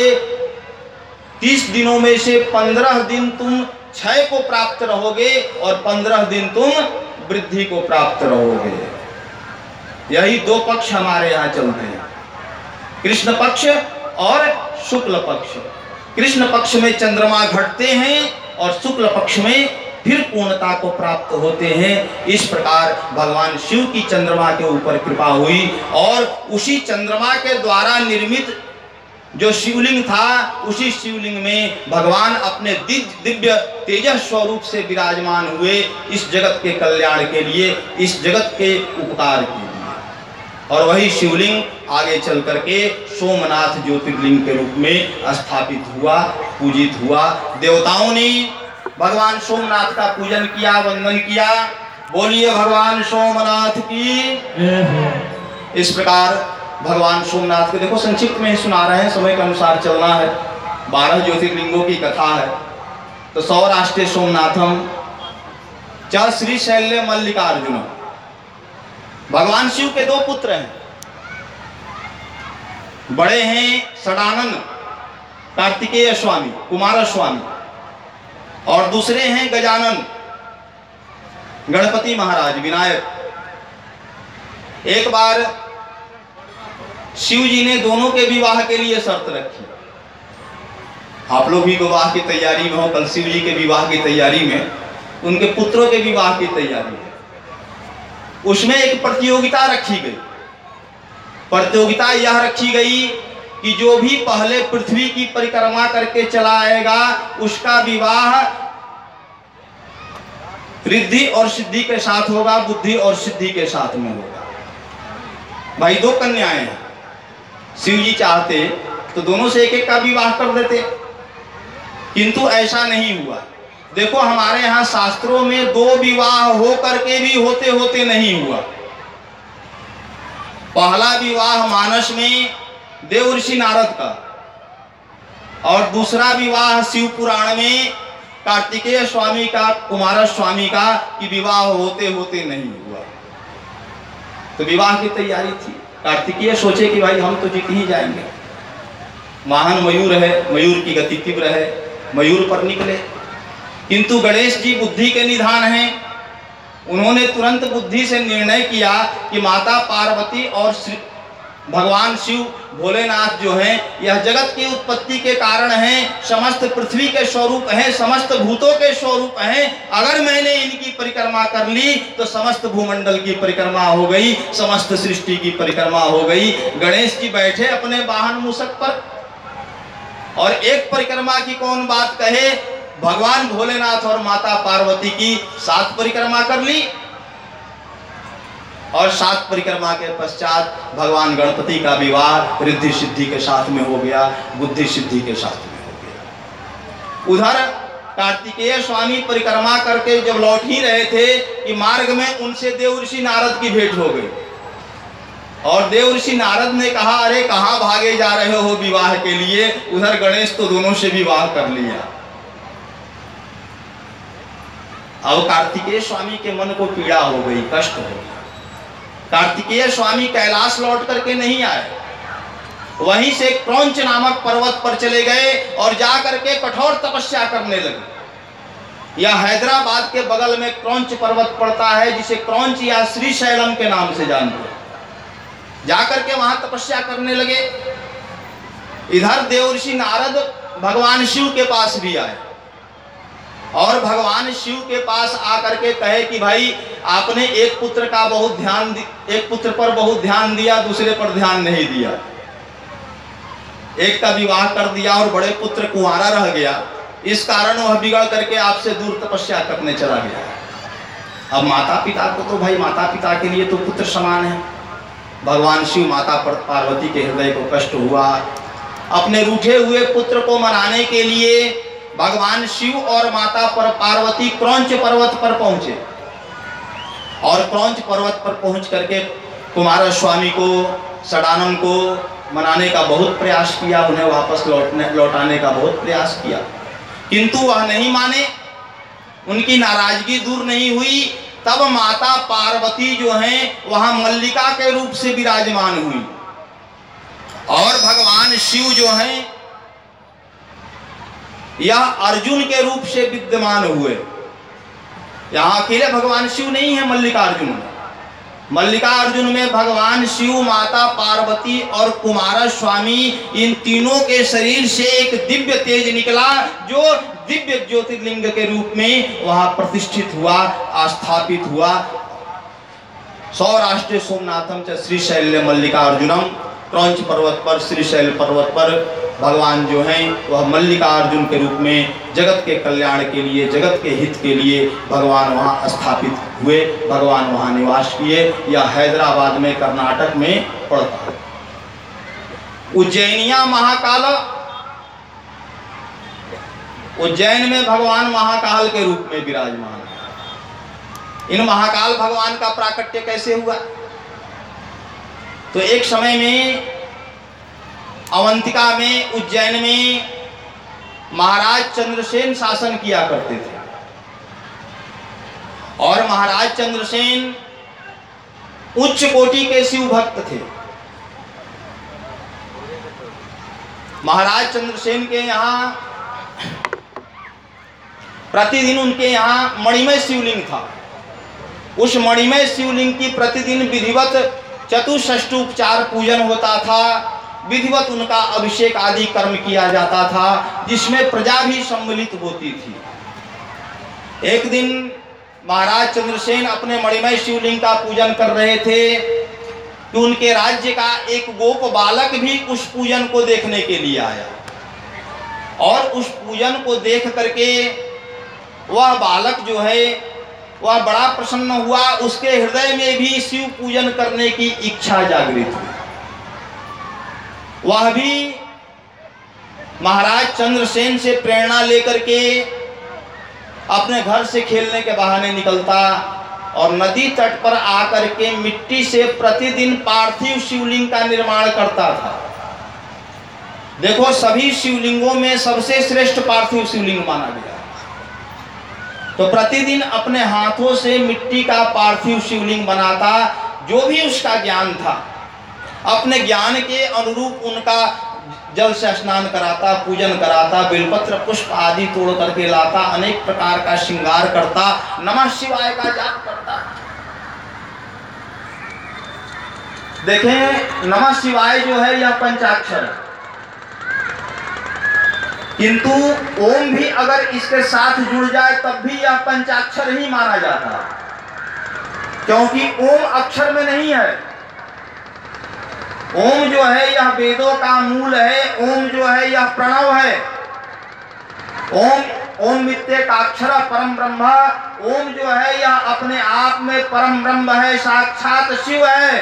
तीस दिनों में से पंद्रह दिन तुम क्षय को प्राप्त रहोगे और पंद्रह दिन तुम वृद्धि को प्राप्त रहोगे। यही दो पक्ष हमारे यहाँ चलते हैं, कृष्ण पक्ष और शुक्ल पक्ष। कृष्ण पक्ष में चंद्रमा घटते हैं और शुक्ल पक्ष में फिर पूर्णता को प्राप्त होते हैं। इस प्रकार भगवान शिव की चंद्रमा के ऊपर कृपा हुई और उसी चंद्रमा के द्वारा निर्मित जो शिवलिंग था, उसी शिवलिंग में भगवान अपने दिव्य तेजस स्वरूप से विराजमान हुए, इस जगत के कल्याण के लिए, इस जगत के उपकार के लिए। और वही शिवलिंग आगे चल करके सोमनाथ ज्योतिर्लिंग के रूप में स्थापित हुआ, पूजित हुआ। देवताओं ने भगवान सोमनाथ का पूजन किया, वंदन किया। बोलिए भगवान सोमनाथ की। इस प्रकार भगवान सोमनाथ के, देखो संक्षिप्त में ही सुना रहे हैं, समय के अनुसार चलना है। बारह ज्योतिर्लिंगों की कथा है। तो सौराष्ट्र सोमनाथम च श्री शैल्य मल्लिकार्जुन। भगवान शिव के दो पुत्र हैं, बड़े हैं षडानन कार्तिकेय स्वामी, कुमार स्वामी, और दूसरे हैं गजानन गणपति महाराज, विनायक। एक बार शिव जी ने दोनों के विवाह के लिए शर्त रखी। आप लोग भी विवाह की तैयारी में हो, कल शिव जी के विवाह की तैयारी में, उनके पुत्रों के विवाह की तैयारी है। उसमें एक प्रतियोगिता रखी गई। प्रतियोगिता यह रखी गई कि जो भी पहले पृथ्वी की परिक्रमा करके चला आएगा उसका विवाह रिद्धि और सिद्धि के साथ होगा, बुद्धि और सिद्धि के साथ में होगा। भाई दो कन्याएं हैं, शिव जी चाहते तो दोनों से एक एक का विवाह कर देते, किंतु ऐसा नहीं हुआ। देखो हमारे यहाँ शास्त्रों में दो विवाह हो करके भी होते होते नहीं हुआ। पहला विवाह मानस में देव ऋषि नारद का, और दूसरा विवाह शिव पुराण में कार्तिकेय स्वामी का, कुमार स्वामी का, कि विवाह होते होते नहीं हुआ। तो विवाह की तैयारी थी। कार्तिकेय सोचे कि भाई हम तो जीत ही जाएंगे, महान मयूर है, मयूर की गति तीव्र है, मयूर पर निकले। किंतु गणेश जी बुद्धि के निधान हैं। उन्होंने तुरंत बुद्धि से निर्णय किया कि माता पार्वती और भगवान शिव भोलेनाथ जो हैं यह जगत की उत्पत्ति के कारण हैं, समस्त पृथ्वी के स्वरूप हैं, समस्त भूतों के स्वरूप हैं। अगर मैंने इनकी परिक्रमा कर ली तो समस्त भूमंडल की परिक्रमा हो गई, समस्त सृष्टि की परिक्रमा हो गई। गणेश जी बैठे अपने वाहन मूषक पर, और एक परिक्रमा की कौन बात कहे, भगवान भोलेनाथ और माता पार्वती की सात परिक्रमा कर ली, और सात परिक्रमा के पश्चात भगवान गणपति का विवाह रिद्धि सिद्धि के साथ में हो गया, बुद्धि सिद्धि के साथ में हो गया। उधर कार्तिकेय स्वामी परिक्रमा करके जब लौट ही रहे थे कि मार्ग में उनसे देव ऋषि नारद की भेंट हो गई, और देव ऋषि नारद ने कहा, अरे कहाँ भागे जा रहे हो विवाह के लिए, उधर गणेश तो दोनों से विवाह कर लिया। अब कार्तिकेय स्वामी के मन को पीड़ा हो गई, कष्ट हो गया। कार्तिकेय स्वामी कैलाश लौट करके नहीं आए, वहीं से क्रौंच नामक पर्वत पर चले गए और जाकर के कठोर तपस्या करने लगे। यह हैदराबाद के बगल में क्रौंच पर्वत पड़ता है, जिसे क्रौंच या श्रीशैलम के नाम से जानते हैं। जाकर के वहां तपस्या करने लगे। इधर देवर्षि नारद भगवान शिव के पास भी आए, और भगवान शिव के पास आकर के कहे कि भाई आपने एक पुत्र का बहुत ध्यान एक पुत्र पर बहुत ध्यान दिया, दूसरे पर ध्यान नहीं दिया। एक का विवाह कर दिया और बड़े पुत्र कुंवारा रह गया, इस कारण वह बिगड़ करके आपसे दूर तपस्या करने चला गया। अब माता पिता को तो भाई माता पिता के लिए तो पुत्र समान है। भगवान शिव माता पार्वती के हृदय को कष्ट हुआ। अपने रूठे हुए पुत्र को मनाने के लिए भगवान शिव और माता पर पार्वती क्रौंच पर्वत पर पहुंचे, और क्रौंच पर्वत पर पहुंच करके कुमार स्वामी को सडानंद को मनाने का बहुत प्रयास किया, उन्हें वापस लौटने लौटाने का बहुत प्रयास किया, किंतु वह नहीं माने, उनकी नाराजगी दूर नहीं हुई। तब माता पार्वती जो हैं वहां मल्लिका के रूप से विराजमान हुई, और भगवान शिव जो हैं यह अर्जुन के रूप से विद्यमान हुए। यहाँ अकेले भगवान शिव नहीं है मल्लिका अर्जुन में, मल्लिका अर्जुन में भगवान शिव, माता पार्वती और कुमार स्वामी, इन तीनों के शरीर से एक दिव्य तेज निकला, जो दिव्य ज्योतिर्लिंग के रूप में वहां प्रतिष्ठित हुआ, स्थापित हुआ। सौराष्ट्र सोमनाथम च श्रीशैल मल्लिका अर्जुनम, क्रौंच पर्वत पर, श्रीशैल पर्वत पर भगवान जो हैं वह मल्लिका अर्जुन के रूप में जगत के कल्याण के लिए, जगत के हित के लिए भगवान वहाँ स्थापित हुए, भगवान वहाँ निवास किए। यह हैदराबाद में कर्नाटक में पड़ता है। उज्जैनिया महाकाल, उज्जैन में भगवान महाकाल के रूप में विराजमान है। इन महाकाल भगवान का प्राकट्य कैसे हुआ? तो एक समय में अवंतिका में, उज्जैन में महाराज चंद्रसेन शासन किया करते थे, और महाराज चंद्रसेन उच्च कोटि के शिव भक्त थे। महाराज चंद्रसेन के यहाँ प्रतिदिन उनके यहाँ मणिमय शिवलिंग था। उस मणिमय शिवलिंग की प्रतिदिन विधिवत चतुष्षष्टोपचार पूजन होता था, विधिवत उनका अभिषेक आदि कर्म किया जाता था, जिसमें प्रजा भी सम्मिलित होती थी। एक दिन महाराज चंद्रसेन अपने मणिमय शिवलिंग का पूजन कर रहे थे कि उनके राज्य का एक गोप बालक भी उस पूजन को देखने के लिए आया, और उस पूजन को देख करके वह बालक जो है वह बड़ा प्रसन्न हुआ। उसके हृदय में भी शिव पूजन करने की इच्छा जागृत हुई। वह भी महाराज चंद्रसेन से प्रेरणा लेकर के अपने घर से खेलने के बहाने निकलता, और नदी तट पर आकर के मिट्टी से प्रतिदिन पार्थिव शिवलिंग का निर्माण करता था। देखो, सभी शिवलिंगों में सबसे श्रेष्ठ पार्थिव शिवलिंग माना गया। तो प्रतिदिन अपने हाथों से मिट्टी का पार्थिव शिवलिंग बनाता, जो भी उसका ज्ञान था, अपने ज्ञान के अनुरूप उनका जल से स्नान कराता, पूजन कराता, बेलपत्र पुष्प आदि तोड़ करके लाता, अनेक प्रकार का श्रृंगार करता, नमः शिवाय का जाप करता। देखें, नमः शिवाय जो है यह पंचाक्षर है, किंतु ओम भी अगर इसके साथ जुड़ जाए तब भी यह पंचाक्षर ही माना जाता है, क्योंकि ओम अक्षर में नहीं है। ओम जो है यह वेदों का मूल है, ओम जो है यह प्रणव है। ओम ओम मित्येकाक्षर परम ब्रह्म, ओम जो है यह अपने आप में परम ब्रह्म है, साक्षात शिव है।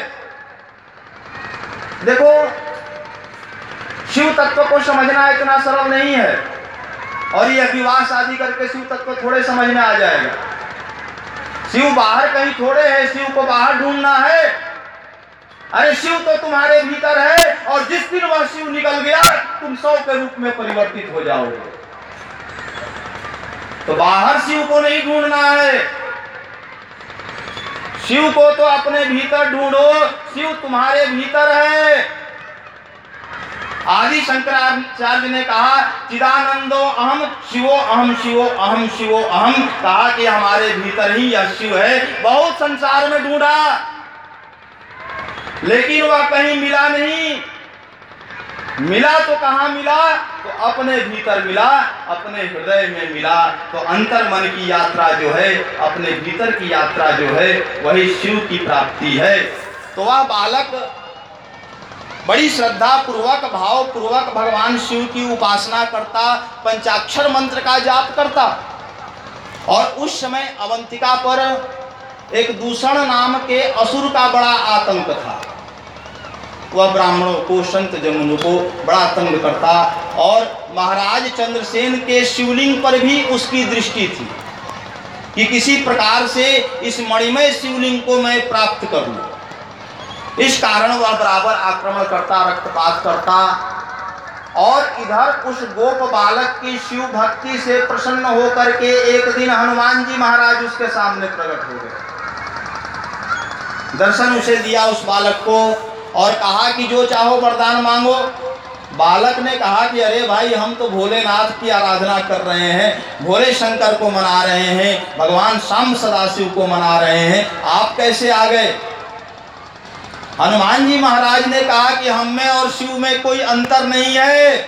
देखो, शिव तत्व को समझना इतना सरल नहीं है, और ये विवाह शादी करके शिव तत्व थोड़े समझ में आ जाएगा। शिव बाहर कहीं थोड़े है, शिव को बाहर ढूंढना है। अरे शिव तो तुम्हारे भीतर है, और जिस दिन वह शिव निकल गया तुम सौ के रूप में परिवर्तित हो जाओगे। तो बाहर शिव को नहीं ढूंढना है, शिव को तो अपने भीतर ढूंढो, शिव तुम्हारे भीतर है। आदि शंकराचार्य ने कहा, चिदानंदो अहम शिवो अहम शिवो अहम शिवो अहम, कहा कि हमारे भीतर ही यह शिव है। बहुत संसार में ढूंढा, लेकिन वह कहीं मिला नहीं। मिला तो कहाँ मिला? तो अपने भीतर मिला, अपने हृदय में मिला। तो अंतर मन की यात्रा जो है, अपने भीतर की यात्रा जो है, वही शिव की प्राप्ति है। तो वह बालक बड़ी श्रद्धा पूर्वक, भाव पूर्वक भगवान शिव की उपासना करता, पंचाक्षर मंत्र का जाप करता। और उस समय अवंतिका पर एक दूषण नाम के असुर का बड़ा आतंक था। वह ब्राह्मणों को, संत जमुनों को बड़ा तंग करता, और महाराज चंद्रसेन के शिवलिंग पर भी उसकी दृष्टि थी कि किसी प्रकार से इस मणिमय शिवलिंग को मैं प्राप्त कर लूं। इस कारण वह बराबर आक्रमण करता, रक्तपात करता। और इधर उस गोप बालक की शिव भक्ति से प्रसन्न होकर के एक दिन हनुमान जी महाराज उसके सामने प्रकट हो गए। दर्शन उसे दिया उस बालक को, और कहा कि जो चाहो वरदान मांगो। बालक ने कहा कि अरे भाई, हम तो भोलेनाथ की आराधना कर रहे हैं, भोले शंकर को मना रहे हैं, भगवान शाम सदाशिव को मना रहे हैं, आप कैसे आ गए? हनुमान जी महाराज ने कहा कि हम में और शिव में कोई अंतर नहीं है,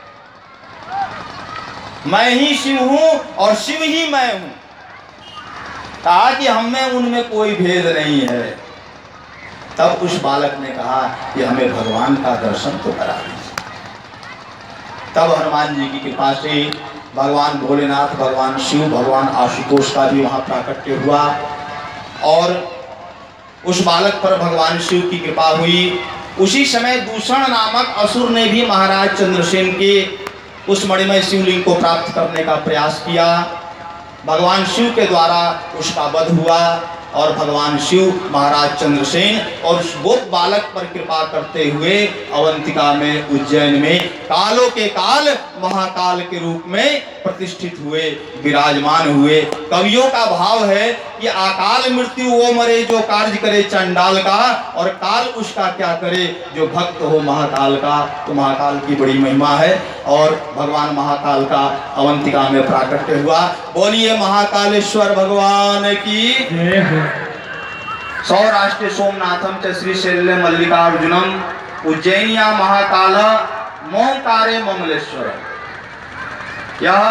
मैं ही शिव हूं और शिव ही मैं हूं। कहा कि हम में उनमें कोई भेद नहीं है। तब उस बालक ने कहा कि हमें भगवान का दर्शन तो करा दीजिए। तब हनुमान जी की कृपा से भगवान भोलेनाथ, भगवान शिव, भगवान आशुतोष का भी वहाँ प्राकट्य हुआ, और उस बालक पर भगवान शिव की कृपा हुई। उसी समय दूषण नामक असुर ने भी महाराज चंद्रसेन के उस मणिमय शिवलिंग को प्राप्त करने का प्रयास किया। भगवान शिव के द्वारा उसका वध हुआ, और भगवान शिव महाराज चंद्रसेन और उस गोप बालक पर कृपा करते हुए अवंतिका में, उज्जैन में कालों के काल महाकाल के रूप में प्रतिष्ठित हुए, विराजमान हुए। कवियों का भाव है कि अकाल मृत्यु वो मरे जो कार्य करे चंडाल का, और काल उसका क्या करे जो भक्त हो महाकाल का। तो महाकाल की बड़ी महिमा है, और भगवान महाकाल का अवंतिका में प्राकट्य हुआ। बोलिए महाकालेश्वर भगवान की। सौराष्ट्र सोमनाथम च श्री शैल्य मल्लिकार्जुनम उज्जैनिया महाकाल मोंकारे ममलेश्वर। यह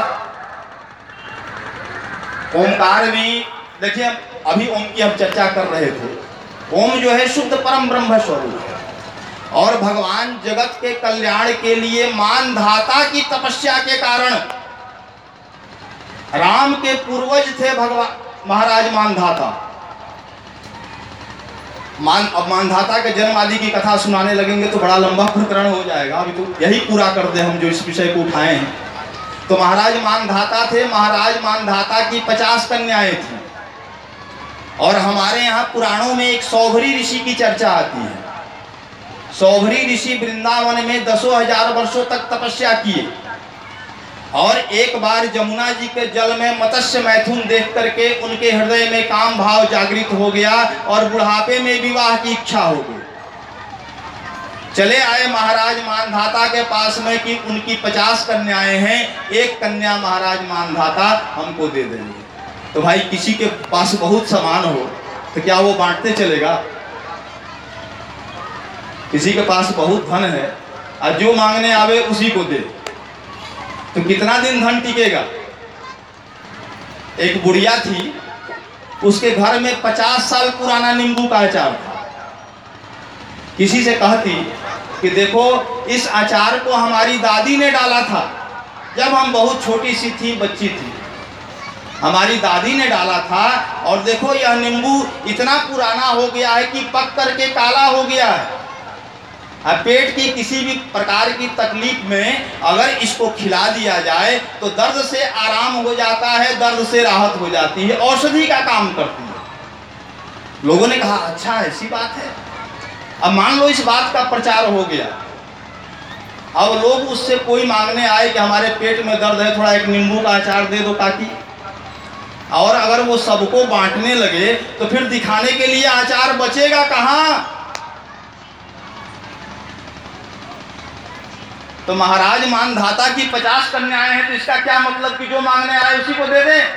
ओमकार में देखिए, अभी ओम की हम चर्चा कर रहे थे। ओम जो है शुद्ध परम ब्रह्म स्वरूप है, और भगवान जगत के कल्याण के लिए मानधाता की तपस्या के कारण, राम के पूर्वज थे भगवान महाराज मानधाता। मान अब मानधाता के जन्म आदि की कथा सुनाने लगेंगे तो बड़ा लंबा प्रकरण हो जाएगा। अभी तो यही पूरा कर दे हम जो इस विषय को उठाए हैं। तो महाराज मानधाता थे। महाराज मानधाता की पचास कन्याएं थी, और हमारे यहाँ पुराणों में एक सौभरी ऋषि की चर्चा आती है। सौभरी ऋषि वृंदावन में दसों हजार वर्षों तक तपस्या किए, और एक बार जमुना जी के जल में मत्स्य मैथुन देख करके उनके हृदय में काम भाव जागृत हो गया, और बुढ़ापे में विवाह की इच्छा हो गई। चले आए महाराज मानधाता के पास में कि उनकी पचास कन्याएं हैं, एक कन्या महाराज मानधाता हमको दे देंगे। तो भाई, किसी के पास बहुत सामान हो तो क्या वो बांटते चलेगा? किसी के पास बहुत धन है और जो मांगने आवे उसी को दे, तो कितना दिन धन टिकेगा। एक बुढ़िया थी, उसके घर में पचास साल पुराना नींबू का अचार था। किसी से कहती कि देखो इस अचार को हमारी दादी ने डाला था जब हम बहुत छोटी सी थी, बच्ची थी, हमारी दादी ने डाला था, और देखो यह नींबू इतना पुराना हो गया है कि पक करके काला हो गया है। अब पेट की किसी भी प्रकार की तकलीफ में अगर इसको खिला दिया जाए तो दर्द से आराम हो जाता है, दर्द से राहत हो जाती है, औषधि का काम करती है। लोगों ने कहा अच्छा ऐसी बात है। अब मान लो इस बात का प्रचार हो गया, अब लोग उससे कोई मांगने आए कि हमारे पेट में दर्द है, थोड़ा एक नींबू का अचार दे दो काकी, और अगर वो सबको बांटने लगे तो फिर दिखाने के लिए अचार बचेगा कहाँ। तो महाराज मानधाता की पचास कन्याएं हैं, तो इसका क्या मतलब कि जो मांगने आए उसी को दे दें।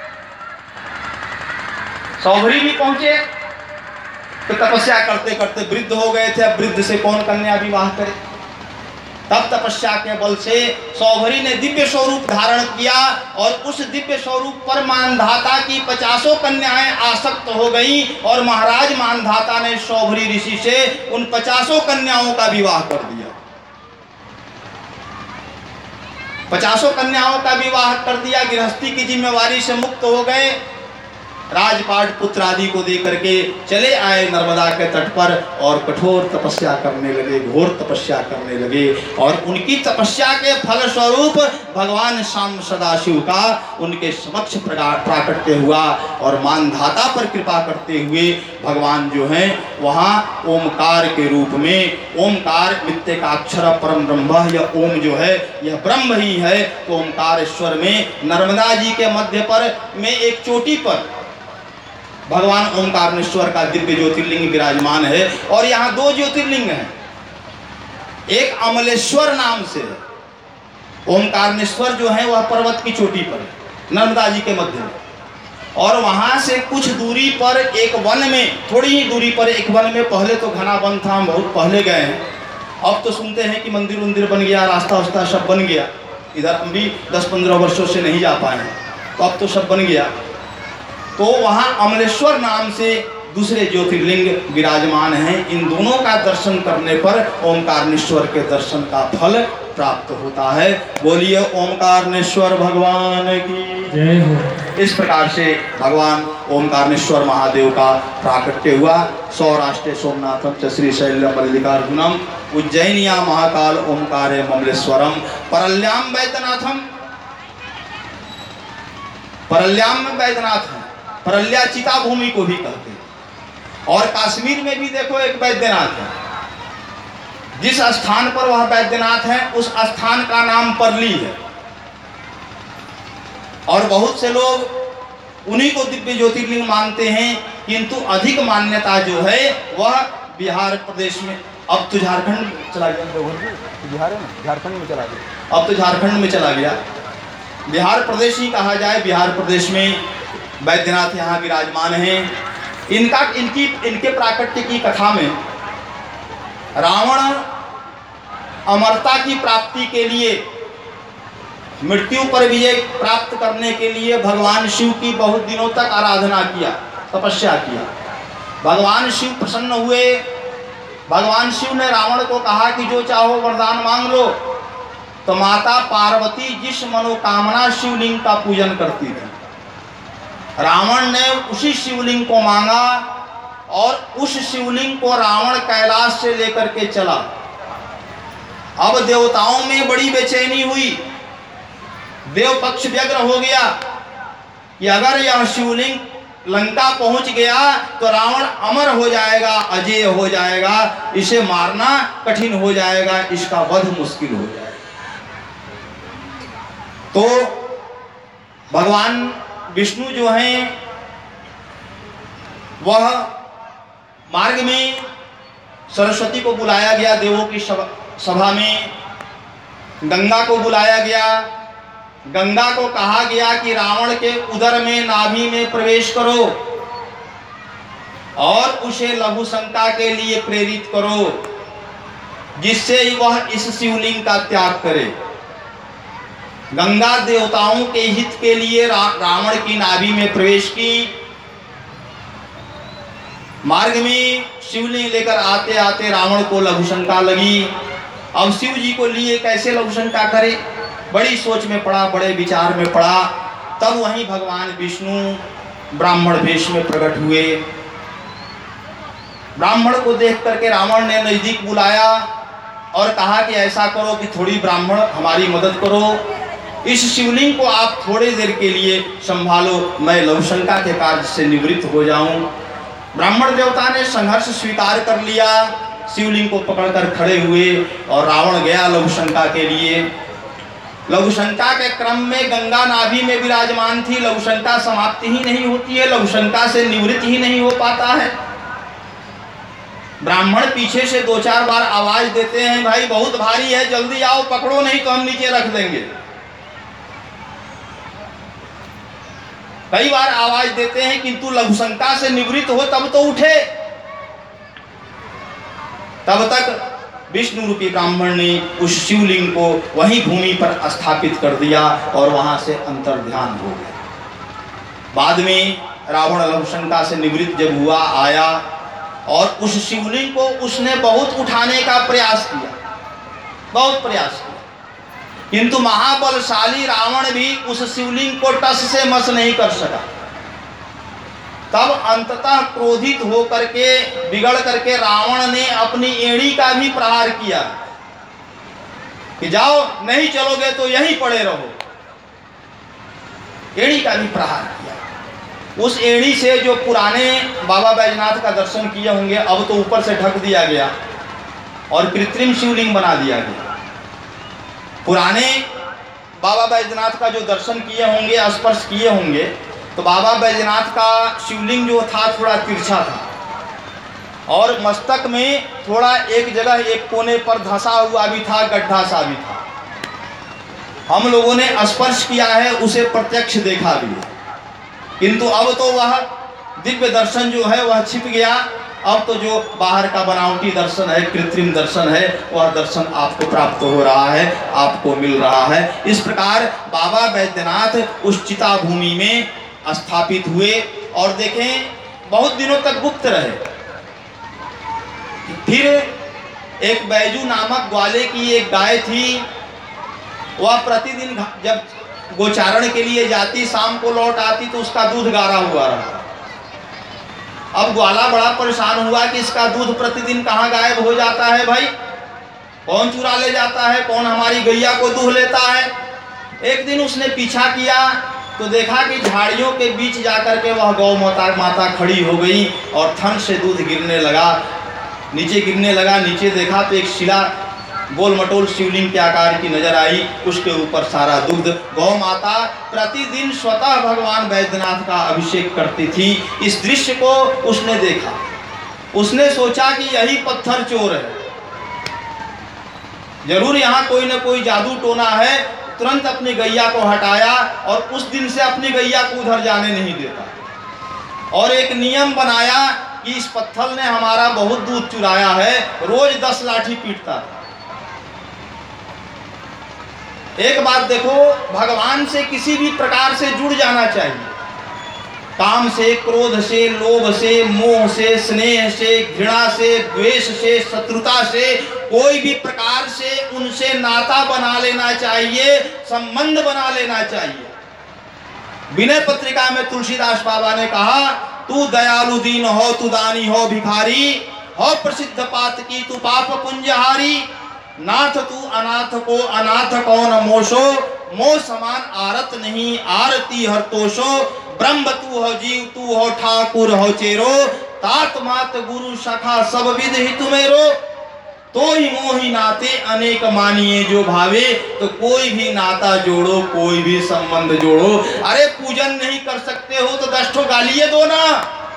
सौभरी भी पहुंचे तो तपस्या करते करते वृद्ध हो गए थे। अब वृद्ध से कौन कन्या विवाह करे। तब तपस्या के बल से सौभरी ने दिव्य स्वरूप धारण किया, और उस दिव्य स्वरूप पर मानधाता की पचासों कन्याएं आसक्त हो गई, और महाराज मानधाता ने सौभरी ऋषि से उन पचासों कन्याओं का विवाह कर दिया। पचासों कन्याओं का विवाह कर दिया, गृहस्थी की जिम्मेवारी से मुक्त हो गए। राजपाट पुत्र आदि को दे करके चले आए नर्मदा के तट पर, और कठोर तपस्या करने लगे, घोर तपस्या करने लगे। और उनकी तपस्या के फल स्वरूप भगवान श्याम सदाशिव का उनके समक्ष प्राकट्य हुआ, और मानधाता पर कृपा करते हुए भगवान जो हैं वहाँ ओमकार के रूप में, ओमकार नित्य का अक्षर परम ब्रह्म, यह ओम जो है यह ब्रह्म ही है। तो ओमकारेश्वर में नर्मदा जी के मध्य पर में एक चोटी पर भगवान ओमकारेश्वर का दिव्य ज्योतिर्लिंग विराजमान है। और यहाँ दो ज्योतिर्लिंग हैं, एक अमलेश्वर नाम से है। ओमकारेश्वर जो है वह पर्वत की चोटी पर है, नर्मदा जी के मध्य में, और वहाँ से कुछ दूरी पर एक वन में, थोड़ी ही दूरी पर एक वन में, पहले तो घना वन था, हम बहुत पहले गए हैं, अब तो सुनते हैं कि मंदिर उंदिर बन गया, रास्ता वास्ता सब बन गया। इधर हम भी दस पंद्रह वर्षों से नहीं जा पाए हैं, तो अब तो सब बन गया। तो वहाँ अमलेश्वर नाम से दूसरे ज्योतिर्लिंग विराजमान हैं। इन दोनों का दर्शन करने पर ओमकारेश्वर के दर्शन का फल प्राप्त होता है। बोलिए ओमकारेश्वर भगवान की जय हो। इस प्रकार से भगवान ओमकारेश्वर महादेव का प्राकट्य हुआ। सौराष्ट्र सोमनाथम च श्रीशैल्यम मल्लिकार्जुनम उज्जैनिया महाकाल ओमकारे ममलेश्वरम परल्याम वैद्यनाथम। परल्याम में वैद्यनाथ है, परल्या चिता भूमि को भी कहते हैं। और कश्मीर में भी देखो एक वैद्यनाथ है, जिस स्थान पर वह वैद्यनाथ है उस स्थान का नाम परली है। और बहुत से लोग उन्हीं को दिव्य ज्योतिर्लिंग मानते हैं, किंतु अधिक मान्यता जो है वह बिहार प्रदेश में, अब तो झारखंड में चला गया, बिहार है ना, झारखंड में चला गया, अब तो झारखंड में चला गया, बिहार प्रदेश ही कहा जाए। बिहार प्रदेश में वैद्यनाथ यहाँ विराजमान हैं। इनका इनकी इनके प्राकट्य की कथा में रावण अमरता की प्राप्ति के लिए, मृत्यु पर विजय प्राप्त करने के लिए भगवान शिव की बहुत दिनों तक आराधना किया, तपस्या किया। भगवान शिव प्रसन्न हुए। भगवान शिव ने रावण को कहा कि जो चाहो वरदान मांग लो। तो माता पार्वती जिस मनोकामना शिवलिंग का पूजन करती थी, रावण ने उसी शिवलिंग को मांगा, और उस शिवलिंग को रावण कैलाश से लेकर के चला। अब देवताओं में बड़ी बेचैनी हुई, देव पक्ष व्यग्र हो गया कि अगर यह शिवलिंग लंका पहुंच गया तो रावण अमर हो जाएगा, अजय हो जाएगा, इसे मारना कठिन हो जाएगा, इसका वध मुश्किल हो जाएगा। तो भगवान विष्णु जो हैं वह मार्ग में सरस्वती को बुलाया गया, देवों की सभा में गंगा को बुलाया गया। गंगा को कहा गया कि रावण के उदर में, नाभि में प्रवेश करो और उसे लघु शंका के लिए प्रेरित करो। जिससे वह इस शिवलिंग का त्याग करे। गंगा देवताओं के हित के लिए रा, रावण की नाभि में प्रवेश की। मार्ग में शिवलिंग लेकर आते आते रावण को लघुशंका लगी। अब शिव जी को लिए कैसे लघुशंका करे, बड़ी सोच में पड़ा, बड़े विचार में पड़ा। तब वहीं भगवान विष्णु ब्राह्मण वेश में प्रकट हुए। ब्राह्मण को देख करके रावण ने नजदीक बुलाया और कहा कि ऐसा करो कि थोड़ी ब्राह्मण हमारी मदद करो, इस शिवलिंग को आप थोड़ी देर के लिए संभालो, मैं लघुशंका के कार्य से निवृत्त हो जाऊं। ब्राह्मण देवता ने संघर्ष स्वीकार कर लिया, शिवलिंग को पकड़कर खड़े हुए और रावण गया लघुशंका के लिए। लघुशंका के क्रम में गंगा नाभि में विराजमान थी। लघुशंका समाप्ति ही नहीं होती है, लघुशंका से निवृत्त ही नहीं हो पाता है। ब्राह्मण पीछे से दो चार बार आवाज देते हैं, भाई बहुत भारी है, जल्दी आओ, पकड़ो नहीं तो हम नीचे रख देंगे। कई बार आवाज देते हैं, किंतु लघुशंका से निवृत्त हो तब तो उठे। तब तक विष्णु रूपी ब्राह्मण ने उस शिवलिंग को वहीं भूमि पर स्थापित कर दिया और वहां से अंतर्ध्यान हो गया। बाद में रावण लघुशंका से निवृत्त जब हुआ, आया और उस शिवलिंग को उसने बहुत उठाने का प्रयास किया, बहुत प्रयास किया, किंतु महाबलशाली रावण भी उस शिवलिंग को टस से मस नहीं कर सका। तब अंततः क्रोधित होकर के, बिगड़ करके रावण ने अपनी एड़ी का भी प्रहार किया कि जाओ, नहीं चलोगे तो यहीं पड़े रहो। एड़ी का भी प्रहार किया। उस एड़ी से जो पुराने बाबा बैजनाथ का दर्शन किए होंगे, अब तो ऊपर से ढक दिया गया और कृत्रिम शिवलिंग बना दिया गया। पुराने बाबा बैजनाथ का जो दर्शन किए होंगे, स्पर्श किए होंगे, तो बाबा बैजनाथ का शिवलिंग जो था थोड़ा तिरछा था और मस्तक में थोड़ा एक जगह एक कोने पर धंसा हुआ भी था, गड्ढा सा भी था। हम लोगों ने स्पर्श किया है, उसे प्रत्यक्ष देखा भी है, किंतु अब तो वह दिव्य दर्शन जो है वह छिप गया। अब तो जो बाहर का बनावटी दर्शन है, कृत्रिम दर्शन है, वह दर्शन आपको प्राप्त हो रहा है, आपको मिल रहा है। इस प्रकार बाबा बैद्यनाथ उस चिता भूमि में स्थापित हुए और देखें बहुत दिनों तक गुप्त रहे। फिर एक बैजू नामक ग्वाले की एक गाय थी, वह प्रतिदिन जब गोचारण के लिए जाती, शाम को लौट आती तो उसका दूध गारा हुआ रहा। अब ग्वाला बड़ा परेशान हुआ कि इसका दूध प्रतिदिन कहाँ गायब हो जाता है, भाई कौन चुरा ले जाता है, कौन हमारी गैया को दूध लेता है। एक दिन उसने पीछा किया तो देखा कि झाड़ियों के बीच जाकर के वह गौ माता माता खड़ी हो गई और थन से दूध गिरने लगा, नीचे गिरने लगा। नीचे देखा तो एक शिला गोल मटोल शिवलिंग के आकार की नजर आई, उसके ऊपर सारा दूध। गौ माता प्रतिदिन स्वतः भगवान बैद्यनाथ का अभिषेक करती थी। इस दृश्य को उसने देखा, उसने सोचा कि यही पत्थर चोर है, जरूर यहाँ कोई ना कोई जादू टोना है। तुरंत अपनी गैया को हटाया और उस दिन से अपनी गैया को उधर जाने नहीं देता और एक नियम बनाया कि इस पत्थर ने हमारा बहुत दूध चुराया है, रोज दस लाठी पीटता। एक बात देखो, भगवान से किसी भी प्रकार से जुड़ जाना चाहिए, काम से, क्रोध से, लोभ से, मोह से, स्नेह से, घृणा से, द्वेष से, शत्रुता से, कोई भी प्रकार से उनसे नाता बना लेना चाहिए, संबंध बना लेना चाहिए। विनय पत्रिका में तुलसीदास बाबा ने कहा, तू दयालु दीन हो, तू दानी हो भिखारी, हो प्रसिद्ध पात की तू पाप पुंजहारी, नाथ तू अनाथ को अनाथ कौन मोशो, मोह समान आरत नहीं आरती हर तोषो, ब्रह्म तू हो जीव तू हो ठाकुर हो चेरो, तात मात गुरु सखा सब विध हित मेरो, तो ही मोही नाते अनेक मानिए जो भावे। तो कोई भी नाता जोड़ो, कोई भी संबंध जोड़ो। अरे पूजन नहीं कर सकते हो तो दस ठो गालिए दो ना।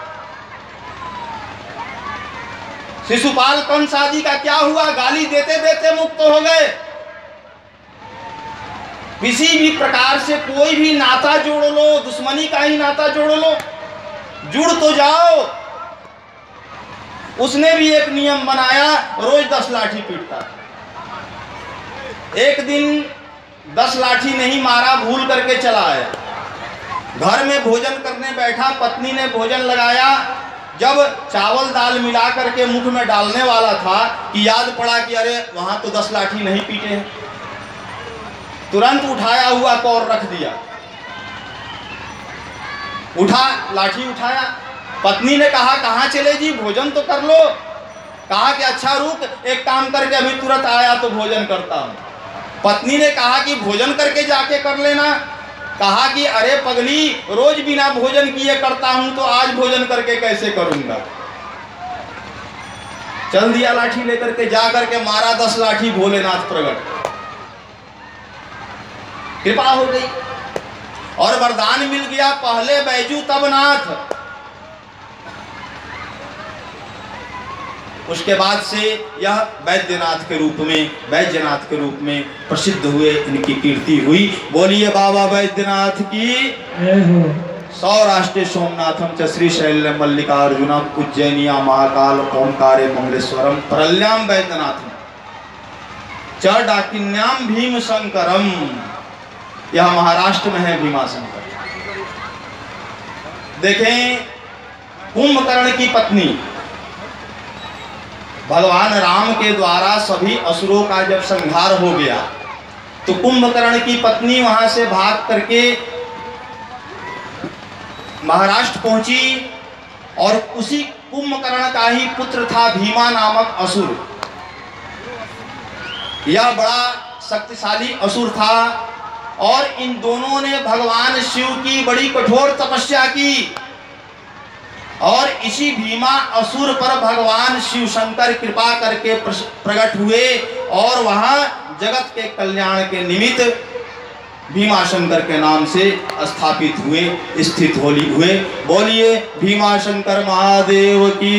शिशुपाल कंस आदि का क्या हुआ, गाली देते देते मुक्त हो गए। किसी भी प्रकार से कोई भी नाता जोड़ लो, दुश्मनी का ही नाता जोड़ लो, जुड़ तो जाओ। उसने भी एक नियम बनाया, रोज दस लाठी पीटता। एक दिन दस लाठी नहीं मारा, भूल करके चला आया। घर में भोजन करने बैठा, पत्नी ने भोजन लगाया। जब चावल दाल मिला करके मुख में डालने वाला था कि याद पड़ा कि अरे वहां तो दस लाठी नहीं पीटे हैं। तुरंत उठाया हुआ कौर रख दिया, उठा लाठी उठाया। पत्नी ने कहा कहाँ चले जी, भोजन तो कर लो। कहा कि अच्छा रुक, एक काम करके अभी तुरंत आया तो भोजन करता हूँ। पत्नी ने कहा कि भोजन करके जाके कर लेना। कहा कि अरे पगली, रोज बिना भोजन किए करता हूं तो आज भोजन करके कैसे करूंगा। चल दिया लाठी लेकर के, जा करके मारा दस लाठी, भोलेनाथ प्रकट, कृपा हो गई और वरदान मिल गया, पहले बैजू तब नाथ। उसके बाद से यह वैद्यनाथ के रूप में वैद्यनाथ के रूप में प्रसिद्ध हुए, इनकी कीर्ति हुई। बोलिए बाबा वैद्यनाथ की। सौराष्ट्र सोमनाथम च श्रीशैल्यम मल्लिकार्जुनम उज्जैनिया महाकाल ओंकारे मंगलेश्वरम प्रल्याम वैद्यनाथम च डाकिन्याम भीम शंकरम। यह महाराष्ट्र में है भीमा शंकर। देखें, कुंभकर्ण की पत्नी, भगवान राम के द्वारा सभी असुरों का जब संहार हो गया तो कुंभकर्ण की पत्नी वहां से भाग करके महाराष्ट्र पहुंची और उसी कुंभकर्ण का ही पुत्र था भीमा नामक असुर। यह बड़ा शक्तिशाली असुर था और इन दोनों ने भगवान शिव की बड़ी कठोर तपस्या की और इसी भीमा असुर पर भगवान शिव शंकर कृपा करके प्रकट हुए और वहां जगत के कल्याण के निमित्त भीमा शंकर के नाम से स्थापित हुए, स्थित होली हुए। बोलिए भीमा शंकर महादेव की।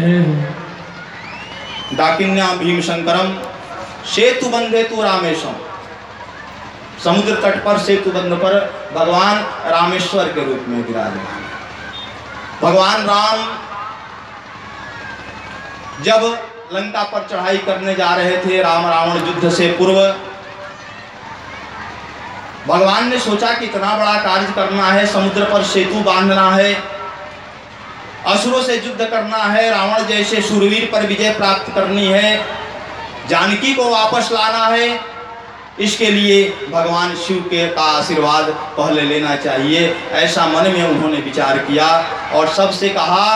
डाकिन्या भीम शंकरम सेतु बंधे तु रामेशम। समुद्र तट पर सेतु बंध पर भगवान रामेश्वर के रूप में विराजमान। भगवान राम जब लंका पर चढ़ाई करने जा रहे थे, राम रावण युद्ध से पूर्व, भगवान ने सोचा कि इतना बड़ा कार्य करना है, समुद्र पर सेतु बांधना है, असुरों से युद्ध करना है, रावण जैसे शूरवीर पर विजय प्राप्त करनी है, जानकी को वापस लाना है। इसके लिए भगवान शिव के का आशीर्वाद पहले लेना चाहिए, ऐसा मन में उन्होंने विचार किया और सबसे कहा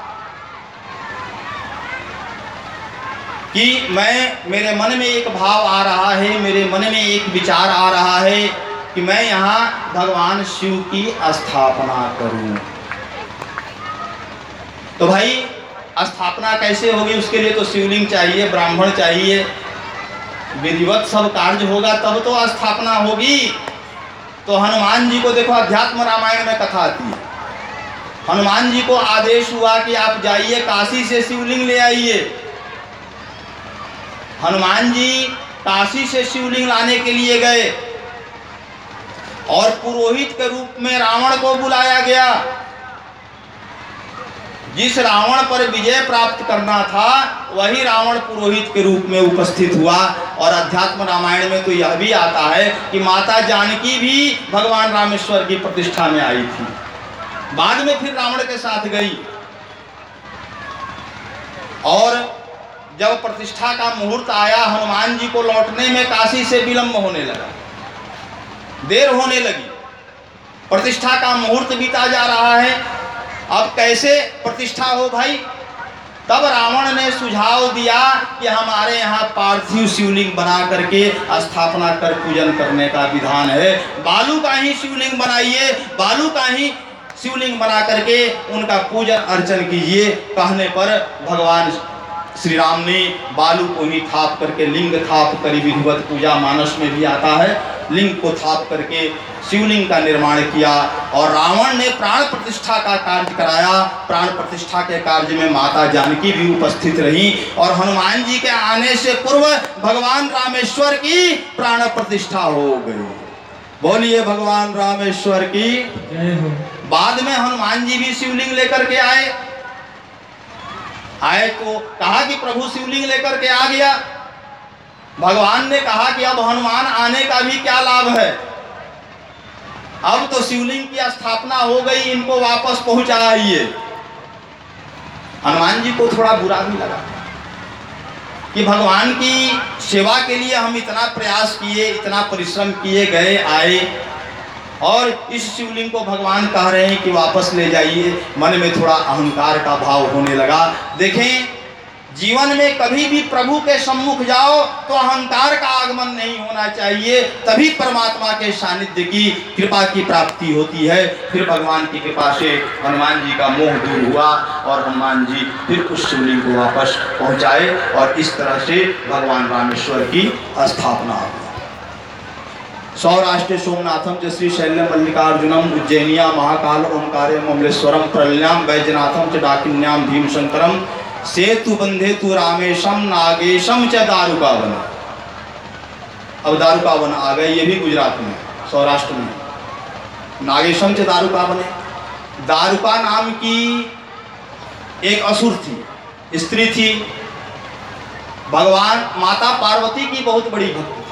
कि मैं मेरे मन में एक भाव आ रहा है, मेरे मन में एक विचार आ रहा है कि मैं यहाँ भगवान शिव की स्थापना करूं। तो भाई स्थापना कैसे होगी, उसके लिए तो शिवलिंग चाहिए, ब्राह्मण चाहिए, विधिवत सब कार्य होगा तब तो स्थापना होगी। तो हनुमान जी को देखो, अध्यात्म रामायण में कथा आती है, हनुमान जी को आदेश हुआ कि आप जाइए काशी से शिवलिंग ले आइए। हनुमान जी काशी से शिवलिंग लाने के लिए गए और पुरोहित के रूप में रावण को बुलाया गया। जिस रावण पर विजय प्राप्त करना था वही रावण पुरोहित के रूप में उपस्थित हुआ। और अध्यात्म रामायण में तो यह भी आता है कि माता जानकी भी भगवान रामेश्वर की प्रतिष्ठा में आई थी, बाद में फिर रावण के साथ गई। और जब प्रतिष्ठा का मुहूर्त आया, हनुमान जी को लौटने में काशी से विलंब होने लगा, देर होने लगी, प्रतिष्ठा का मुहूर्त बीता जा रहा है। अब कैसे प्रतिष्ठा हो भाई? तब रावण ने सुझाव दिया कि हमारे यहाँ पार्थिव शिवलिंग बना करके स्थापना कर पूजन करने का विधान है, बालू का ही शिवलिंग बनाइए, बालू का ही शिवलिंग बना करके उनका पूजन अर्चन कीजिए। कहने पर भगवान श्री राम ने बालू को ही थाप करके, लिंग थाप करी, विधिवत पूजा मानस में भी आता है, लिंग को थाप करके शिवलिंग का निर्माण किया और रावण ने प्राण प्रतिष्ठा का कार्य कराया। प्राण प्रतिष्ठा के कार्य में माता जानकी भी उपस्थित रही और हनुमान जी के आने से पूर्व भगवान रामेश्वर की प्राण प्रतिष्ठा हो गई। बोलिए भगवान रामेश्वर की जय हो। बाद में हनुमान जी भी शिवलिंग लेकर के आए आए तो कहा कि प्रभु शिवलिंग लेकर के आ गया। भगवान ने कहा कि अब हनुमान आने का भी क्या लाभ है, अब तो शिवलिंग की स्थापना हो गई, इनको वापस पहुंचाइए। हनुमान जी को थोड़ा बुरा भी लगा कि भगवान की सेवा के लिए हम इतना प्रयास किए, इतना परिश्रम किए, गए आए, और इस शिवलिंग को भगवान कह रहे हैं कि वापस ले जाइए। मन में थोड़ा अहंकार का भाव होने लगा। देखें, जीवन में कभी भी प्रभु के सम्मुख जाओ तो अहंकार का आगमन नहीं होना चाहिए, तभी परमात्मा के सानिध्य की कृपा की प्राप्ति होती है। फिर भगवान की कृपा से हनुमान जी का मोह दूर हुआ और हनुमान जी फिर उस शिवलिंग को वापस पहुंचाए, और इस तरह से भगवान रामेश्वर की स्थापना हुई। सौराष्ट्र सोमनाथम च श्री शैल्यम मल्लिकार्जुनम उज्जैनिया महाकाल ओंकारे ममलेश्वरम प्रल्याम वैजनाथम च डाकिन्याम भीमशंकरम सेतु बंधे तु रामेशम नागेशम च दारुकावन। अब दारुकावन आ गए, ये भी गुजरात में, सौराष्ट्र में। नागेशम च दारुकावन, दारुका नाम की एक असुर थी, स्त्री थी। भगवान माता पार्वती की बहुत बड़ी भक्त थी।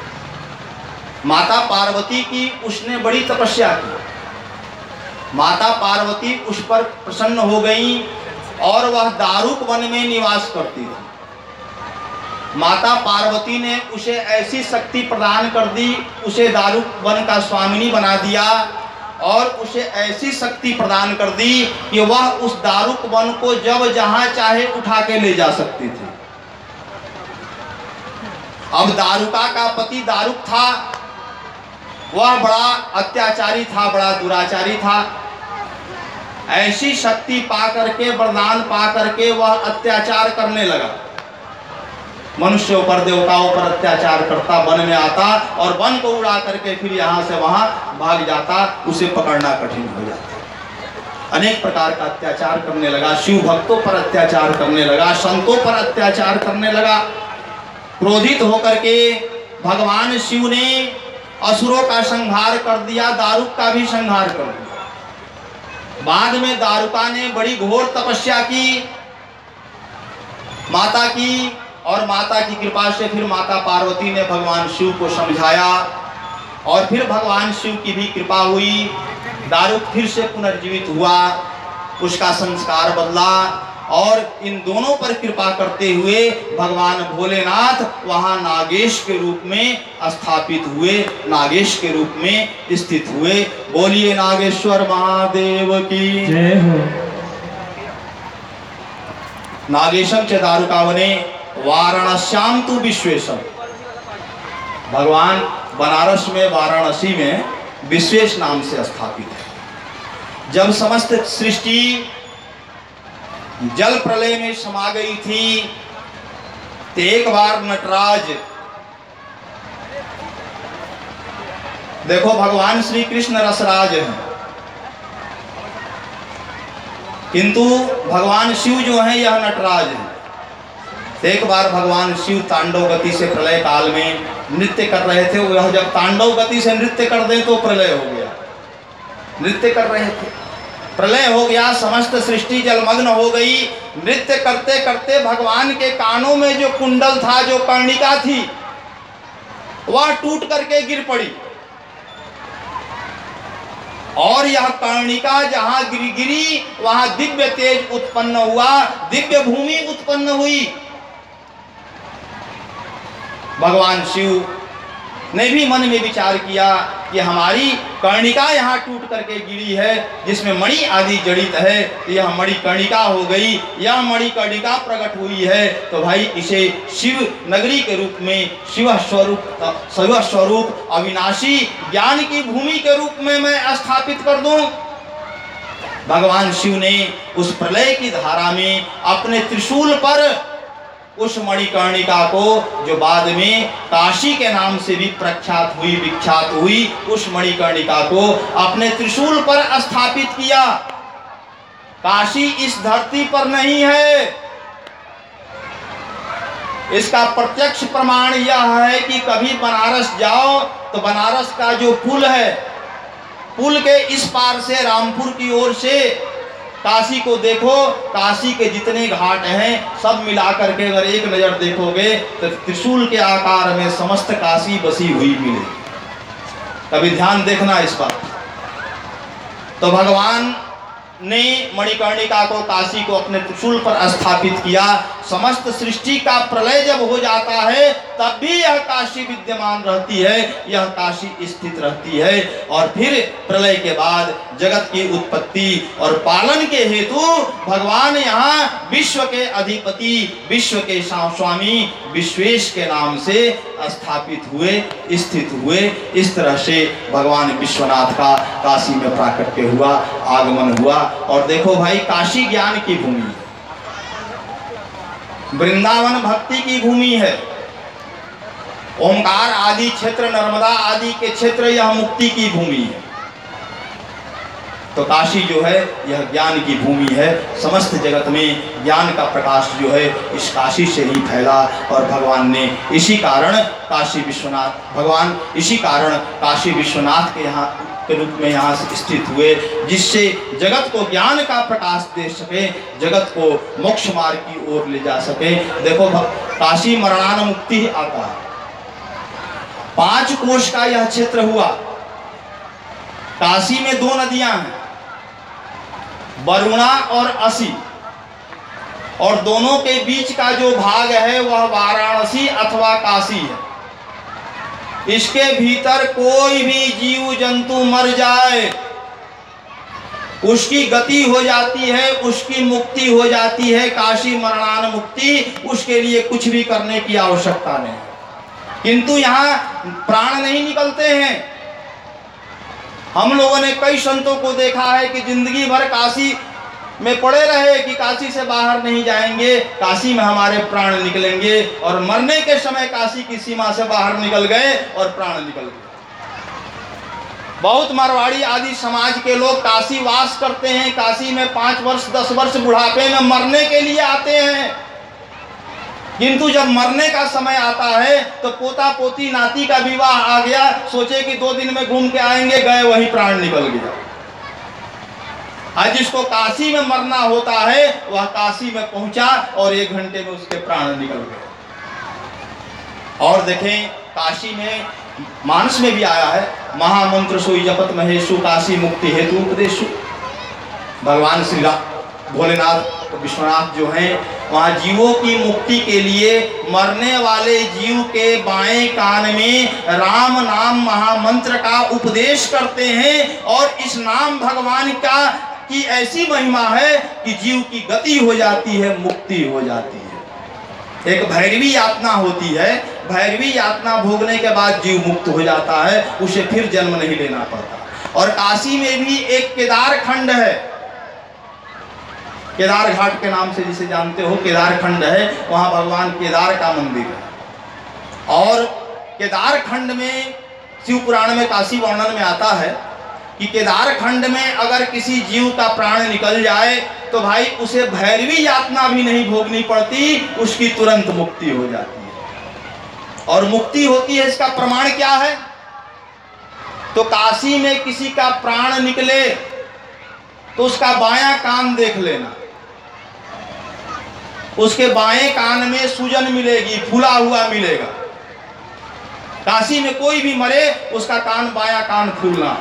माता पार्वती की उसने बड़ी तपस्या की। माता पार्वती उस पर प्रसन्न हो गई और वह दारुक वन में निवास करती थी। माता पार्वती ने उसे ऐसी शक्ति प्रदान कर दी, उसे दारुक वन का स्वामिनी बना दिया, और उसे ऐसी शक्ति प्रदान कर दी कि वह उस दारुक वन को जब जहां चाहे उठा के ले जा सकती थी। अब दारुका का पति दारुक था, वह बड़ा अत्याचारी था, बड़ा दुराचारी था। ऐसी शक्ति पा करके, वरदान पा करके वह अत्याचार करने लगा। मनुष्यों पर, देवताओं पर अत्याचार करता, वन में आता और वन को उड़ा करके फिर यहाँ से वहाँ भाग जाता, उसे पकड़ना कठिन हो जाता। अनेक प्रकार का अत्याचार करने लगा, शिव भक्तों पर अत्याचार करने लगा, संतों पर अत्याचार करने लगा। क्रोधित होकर के भगवान शिव ने असुरों का संहार कर दिया, दारुक का भी संहार कर दिया। बाद में दारुका ने बड़ी घोर तपस्या की माता की, और माता की कृपा से फिर माता पार्वती ने भगवान शिव को समझाया, और फिर भगवान शिव की भी कृपा हुई। दारुक फिर से पुनर्जीवित हुआ, उसका संस्कार बदला, और इन दोनों पर कृपा करते हुए भगवान भोलेनाथ वहाँ नागेश के रूप में स्थापित हुए, नागेश के रूप में स्थित हुए। बोलिए नागेश्वर महादेव की जय हो। नागेशम च दारुकावने वाराणस्याम तु विश्वेशम। भगवान बनारस में, वाराणसी में विश्वेश नाम से स्थापित है। जब समस्त सृष्टि जल प्रलय में समा गई थी तो एक बार नटराज, देखो भगवान श्री कृष्ण रसराज हैं, किंतु भगवान शिव जो है यह नटराज है। तो एक बार भगवान शिव तांडव गति से प्रलय काल में नृत्य कर रहे थे। वह जब तांडव गति से नृत्य कर दें तो प्रलय हो गया। नृत्य कर रहे थे, प्रलय हो गया, समस्त सृष्टि जलमग्न हो गई। नृत्य करते करते भगवान के कानों में जो कुंडल था, जो कर्णिका थी, वह टूट करके गिर पड़ी, और यह कर्णिका जहां गिरी गिरी वहां दिव्य तेज उत्पन्न हुआ, दिव्य भूमि उत्पन्न हुई। भगवान शिव ने भी मन में विचार किया कि हमारी कर्णिका यहाँ टूट करके गिरी है, जिसमें मणि आदि जड़ित है, यह मणि कर्णिका हो गई, यह मणि कर्णिका प्रकट हुई है, तो भाई इसे शिव नगरी के रूप में, शिव स्वरूप शिव स्वरूप अविनाशी ज्ञान की भूमि के रूप में मैं स्थापित कर दूं। भगवान शिव ने उस प्रलय की धारा में अपने त्रिशूल पर उस मणिकर्णिका को, जो बाद में काशी के नाम से भी प्रख्यात हुई, विख्यात हुई, उस मणिकर्णिका को अपने त्रिशूल पर स्थापित किया। काशी इस धरती पर नहीं है, इसका प्रत्यक्ष प्रमाण यह है कि कभी बनारस जाओ तो बनारस का जो पुल है, पुल के इस पार से रामपुर की ओर से काशी को देखो, काशी के जितने घाट हैं सब मिलाकर के अगर एक नज़र देखोगे तो त्रिशूल के आकार में समस्त काशी बसी हुई मिले। कभी ध्यान देखना इस पर। तो भगवान ने मणिकर्णिका को, काशी को अपने त्रिशूल पर स्थापित किया। समस्त सृष्टि का प्रलय जब हो जाता है तब भी यह काशी विद्यमान रहती है, यह काशी स्थित रहती है। और फिर प्रलय के बाद जगत की उत्पत्ति और पालन के हेतु भगवान यहाँ विश्व के अधिपति, विश्व के स्वामी विश्वेश के नाम से स्थापित हुए, स्थित हुए। इस तरह से भगवान विश्वनाथ का काशी में प्राकट्य हुआ, आगमन हुआ। और देखो भाई, काशी ज्ञान की भूमि है, वृंदावन भक्ति की भूमि है, ओमकार आदि क्षेत्र, नर्मदा आदि के क्षेत्र यह मुक्ति की भूमि है। तो काशी जो है यह ज्ञान की भूमि है। समस्त जगत में ज्ञान का प्रकाश जो है इस काशी से ही फैला। और भगवान ने इसी कारण काशी विश्वनाथ, भगवान इसी कारण काशी विश्वनाथ के यहाँ के रूप में यहाँ से स्थित हुए, जिससे जगत को ज्ञान का प्रकाश दे सके, जगत को मोक्ष मार्ग की ओर ले जा सके। देखो, काशी मरणान मुक्ति आता है। पांच कोश का यह क्षेत्र हुआ। काशी में दो नदियां हैं, वरुणा और असी, और दोनों के बीच का जो भाग है वह वाराणसी अथवा काशी है। इसके भीतर कोई भी जीव जंतु मर जाए, उसकी गति हो जाती है, उसकी मुक्ति हो जाती है। काशी मरणान मुक्ति, उसके लिए कुछ भी करने की आवश्यकता नहीं। किंतु यहाँ प्राण नहीं निकलते हैं। हम लोगों ने कई संतों को देखा है कि जिंदगी भर काशी में पड़े रहे कि काशी से बाहर नहीं जाएंगे, काशी में हमारे प्राण निकलेंगे, और मरने के समय काशी की सीमा से बाहर निकल गए और प्राण निकल गए। बहुत मारवाड़ी आदि समाज के लोग काशी वास करते हैं, काशी में पाँच वर्ष दस वर्ष बुढ़ापे में मरने के लिए आते हैं। किंतु जब मरने का समय आता है तो पोता पोती नाती का विवाह आ गया, सोचे कि दो दिन में घूम के आएंगे, गए वही प्राण निकल गया। आज जिसको काशी में मरना होता है वह काशी में पहुंचा और एक घंटे में उसके प्राण निकल गए। और देखें, काशी में मानस में भी आया है, महामंत्र सोई जपत महेशु काशी मुक्ति हेतु उपदेशु। भगवान श्री भोलेनाथ विश्वनाथ जो हैं वहाँ जीवों की मुक्ति के लिए मरने वाले जीव के बाएं कान में राम नाम महामंत्र का उपदेश करते हैं। और इस नाम भगवान का की ऐसी महिमा है कि जीव की गति हो जाती है, मुक्ति हो जाती है। एक भैरवी यातना होती है, भैरवी यातना भोगने के बाद जीव मुक्त हो जाता है, उसे फिर जन्म नहीं लेना पड़ता। और काशी में भी एक केदार खंड है, केदार घाट के नाम से जिसे जानते हो, केदार खंड है, वहाँ भगवान केदार का मंदिर है। और केदार खंड में शिव पुराण में काशी वर्णन में आता है कि केदार खंड में अगर किसी जीव का प्राण निकल जाए तो भाई उसे भैरवी यातना भी नहीं भोगनी पड़ती, उसकी तुरंत मुक्ति हो जाती है। और मुक्ति होती है, इसका प्रमाण क्या है? तो काशी में किसी का प्राण निकले तो उसका बायां कान देख लेना, उसके बाएं कान में सूजन मिलेगी, फूला हुआ मिलेगा। काशी में कोई भी मरे उसका कान, बायां कान फूलना,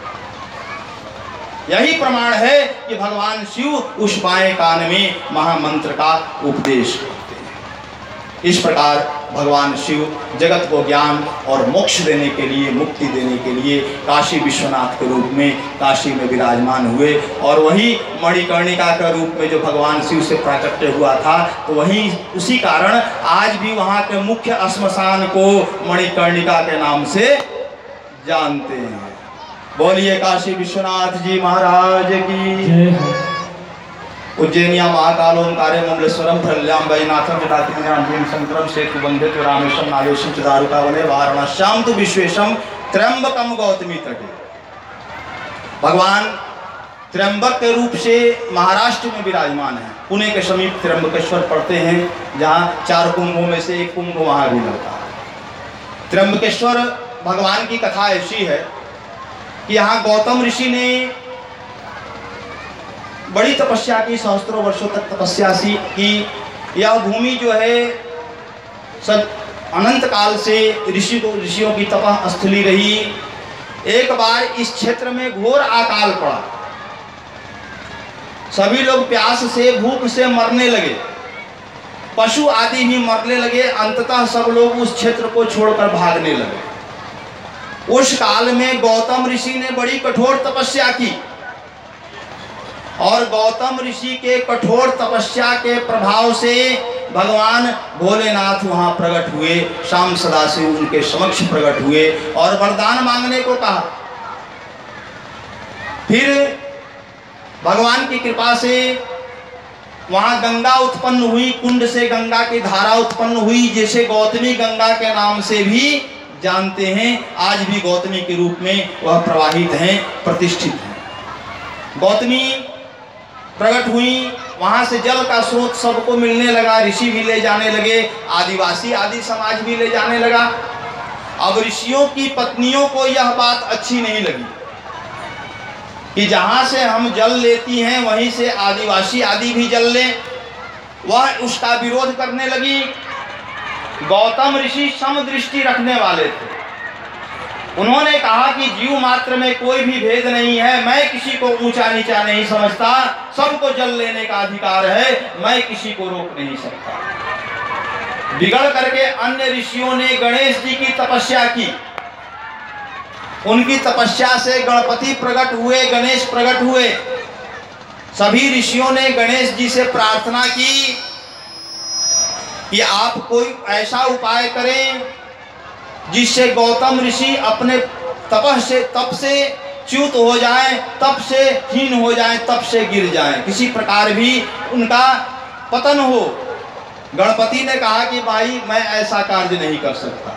यही प्रमाण है कि भगवान शिव उस बाएं कान में महामंत्र का उपदेश करते हैं। इस प्रकार भगवान शिव जगत को ज्ञान और मोक्ष देने के लिए, मुक्ति देने के लिए काशी विश्वनाथ के रूप में काशी में विराजमान हुए। और वही मणिकर्णिका के रूप में जो भगवान शिव से प्राकट्य हुआ था, तो वही उसी कारण आज भी वहाँ के मुख्य श्मशान को मणिकर्णिका के नाम से जानते हैं। बोलिए काशी विश्वनाथ जी महाराज की। उज्जैनिया महाकाल ओंकारे मंगलेश्वरम प्रल्याम वैनाथम जटातिम शंकरम सेतु बंधे तो रामेशम नागेशम चिदारुकावने वाराणस्याम तो विश्वेशम त्र्यंबकम गौतमी तटे। भगवान त्र्यंबक के रूप से महाराष्ट्र में विराजमान है। पुणे के समीप त्र्यंबकेश्वर पड़ते हैं, जहाँ चार कुंभों में से एक कुंभ वहाँ भी लगता है। त्र्यंबकेश्वर भगवान की कथा ऐसी है कि यहाँ गौतम ऋषि ने बड़ी तपस्या की, सहस्त्रों वर्षों तक तपस्या सी की। यह भूमि जो है सब अनंत काल से ऋषि को ऋषियों की तपः स्थली रही। एक बार इस क्षेत्र में घोर अकाल पड़ा, सभी लोग प्यास से, भूख से मरने लगे, पशु आदि भी मरने लगे। अंततः सब लोग उस क्षेत्र को छोड़कर भागने लगे। उस काल में गौतम ऋषि ने बड़ी कठोर तपस्या की और गौतम ऋषि के कठोर तपस्या के प्रभाव से भगवान भोलेनाथ वहां प्रकट हुए। शाम सदाशिव उनके समक्ष प्रकट हुए और वरदान मांगने को कहा। फिर भगवान की कृपा से वहां गंगा उत्पन्न हुई, कुंड से गंगा की धारा उत्पन्न हुई, जैसे गौतमी गंगा के नाम से भी जानते हैं। आज भी गौतमी के रूप में वह प्रवाहित हैं, प्रतिष्ठित हैं। गौतमी प्रकट हुई, वहां से जल का स्रोत सबको मिलने लगा, ऋषि भी ले जाने लगे, आदिवासी आदि समाज भी ले जाने लगा। अब ऋषियों की पत्नियों को यह बात अच्छी नहीं लगी कि जहां से हम जल लेती हैं वहीं से आदिवासी आदि भी जल लें। वह उसका विरोध करने लगी। गौतम ऋषि समदृष्टि रखने वाले थे। उन्होंने कहा कि जीव मात्र में कोई भी भेद नहीं है, मैं किसी को ऊंचा नीचा नहीं समझता, सबको जल लेने का अधिकार है, मैं किसी को रोक नहीं सकता। बिगड़ करके अन्य ऋषियों ने गणेश जी की तपस्या की। उनकी तपस्या से गणपति प्रकट हुए, गणेश प्रकट हुए। सभी ऋषियों ने गणेश जी से प्रार्थना की कि आप कोई ऐसा उपाय करें जिससे गौतम ऋषि अपने तपह से तप से च्युत हो जाएं, तप से हीन हो जाएं, तप से गिर जाएं, किसी प्रकार भी उनका पतन हो। गणपति ने कहा कि भाई मैं ऐसा कार्य नहीं कर सकता।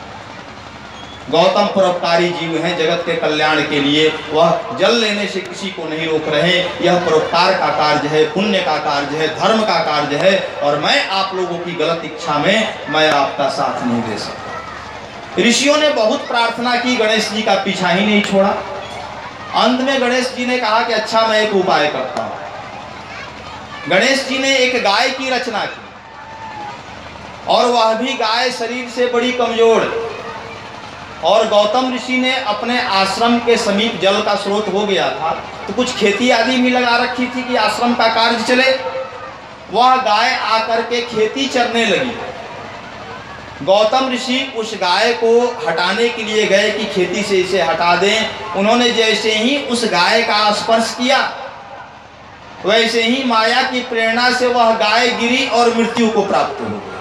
गौतम परोपकारी जीव हैं, जगत के कल्याण के लिए वह जल लेने से किसी को नहीं रोक रहे। यह परोपकार का कार्य है, पुण्य का कार्य है, धर्म का कार्य है और मैं आप लोगों की गलत इच्छा में मैं आपका साथ नहीं दे सकता। ऋषियों ने बहुत प्रार्थना की, गणेश जी का पीछा ही नहीं छोड़ा। अंत में गणेश जी ने कहा कि अच्छा मैं एक उपाय करता हूं। गणेश जी ने एक गाय की रचना की और वह भी गाय शरीर से बड़ी कमजोर। और गौतम ऋषि ने अपने आश्रम के समीप जल का स्रोत हो गया था तो कुछ खेती आदि भी लगा रखी थी कि आश्रम का कार्य चले। वह गाय आकर के खेती चरने लगी। गौतम ऋषि उस गाय को हटाने के लिए गए कि खेती से इसे हटा दें। उन्होंने जैसे ही उस गाय का स्पर्श किया वैसे ही माया की प्रेरणा से वह गाय गिरी और मृत्यु को प्राप्त हो गई।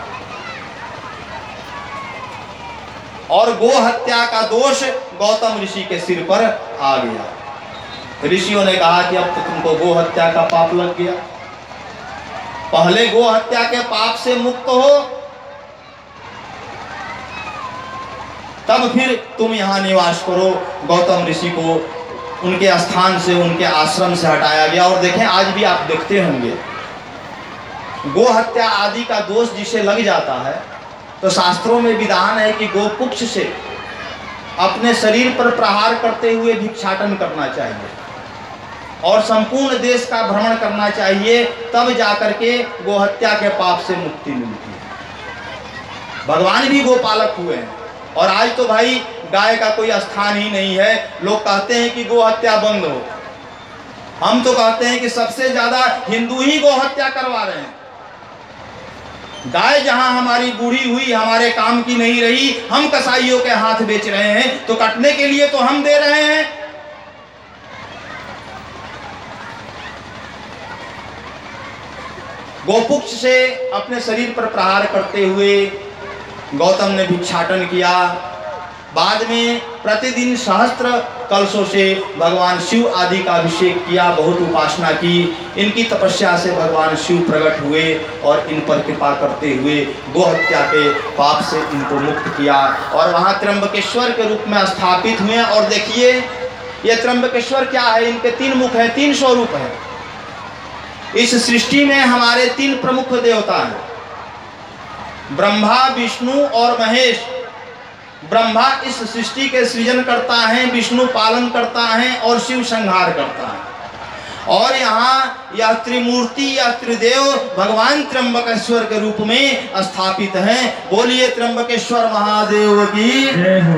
और गो हत्या का दोष गौतम ऋषि के सिर पर आ गया। ऋषियों ने कहा कि अब तो तुमको गो हत्या का पाप लग गया, पहले गो हत्या के पाप से मुक्त हो तब फिर तुम यहाँ निवास करो। गौतम ऋषि को उनके स्थान से, उनके आश्रम से हटाया गया। और देखें आज भी आप देखते होंगे गो हत्या आदि का दोष जिसे लग जाता है तो शास्त्रों में विधान है कि गोपुक्ष से अपने शरीर पर प्रहार करते हुए भिक्षाटन करना चाहिए और संपूर्ण देश का भ्रमण करना चाहिए, तब जाकर के गोहत्या के पाप से मुक्ति मिलती है। भगवान भी गोपालक हुए हैं और आज तो भाई गाय का कोई स्थान ही नहीं है। लोग कहते हैं कि गोहत्या बंद हो, हम तो कहते हैं कि सबसे ज्यादा हिंदू ही गोहत्या करवा रहे हैं। गाय जहां हमारी बूढ़ी हुई, हमारे काम की नहीं रही, हम कसाईयों के हाथ बेच रहे हैं तो कटने के लिए तो हम दे रहे हैं। गोपुक्ष से अपने शरीर पर प्रहार करते हुए गौतम ने भिक्षाटन किया। बाद में प्रतिदिन सहस्त्र कलशों से भगवान शिव आदि का अभिषेक किया, बहुत उपासना की। इनकी तपस्या से भगवान शिव प्रकट हुए और इन पर कृपा करते हुए गोहत्या के पाप से इनको मुक्त किया और वहाँ त्र्यंबकेश्वर के रूप में स्थापित हुए। और देखिए ये त्र्यंबकेश्वर क्या है, इनके तीन मुख हैं, तीन स्वरूप हैं। इस सृष्टि में हमारे तीन प्रमुख देवता हैं, ब्रह्मा, विष्णु और महेश। ब्रह्मा इस सृष्टि के सृजन करता है, विष्णु पालन करता है और शिव संहार करता है। और यहाँ यह त्रिमूर्ति या त्रिदेव भगवान त्र्यंबकेश्वर के रूप में स्थापित हैं। बोलिए त्र्यंबकेश्वर महादेव की जय हो।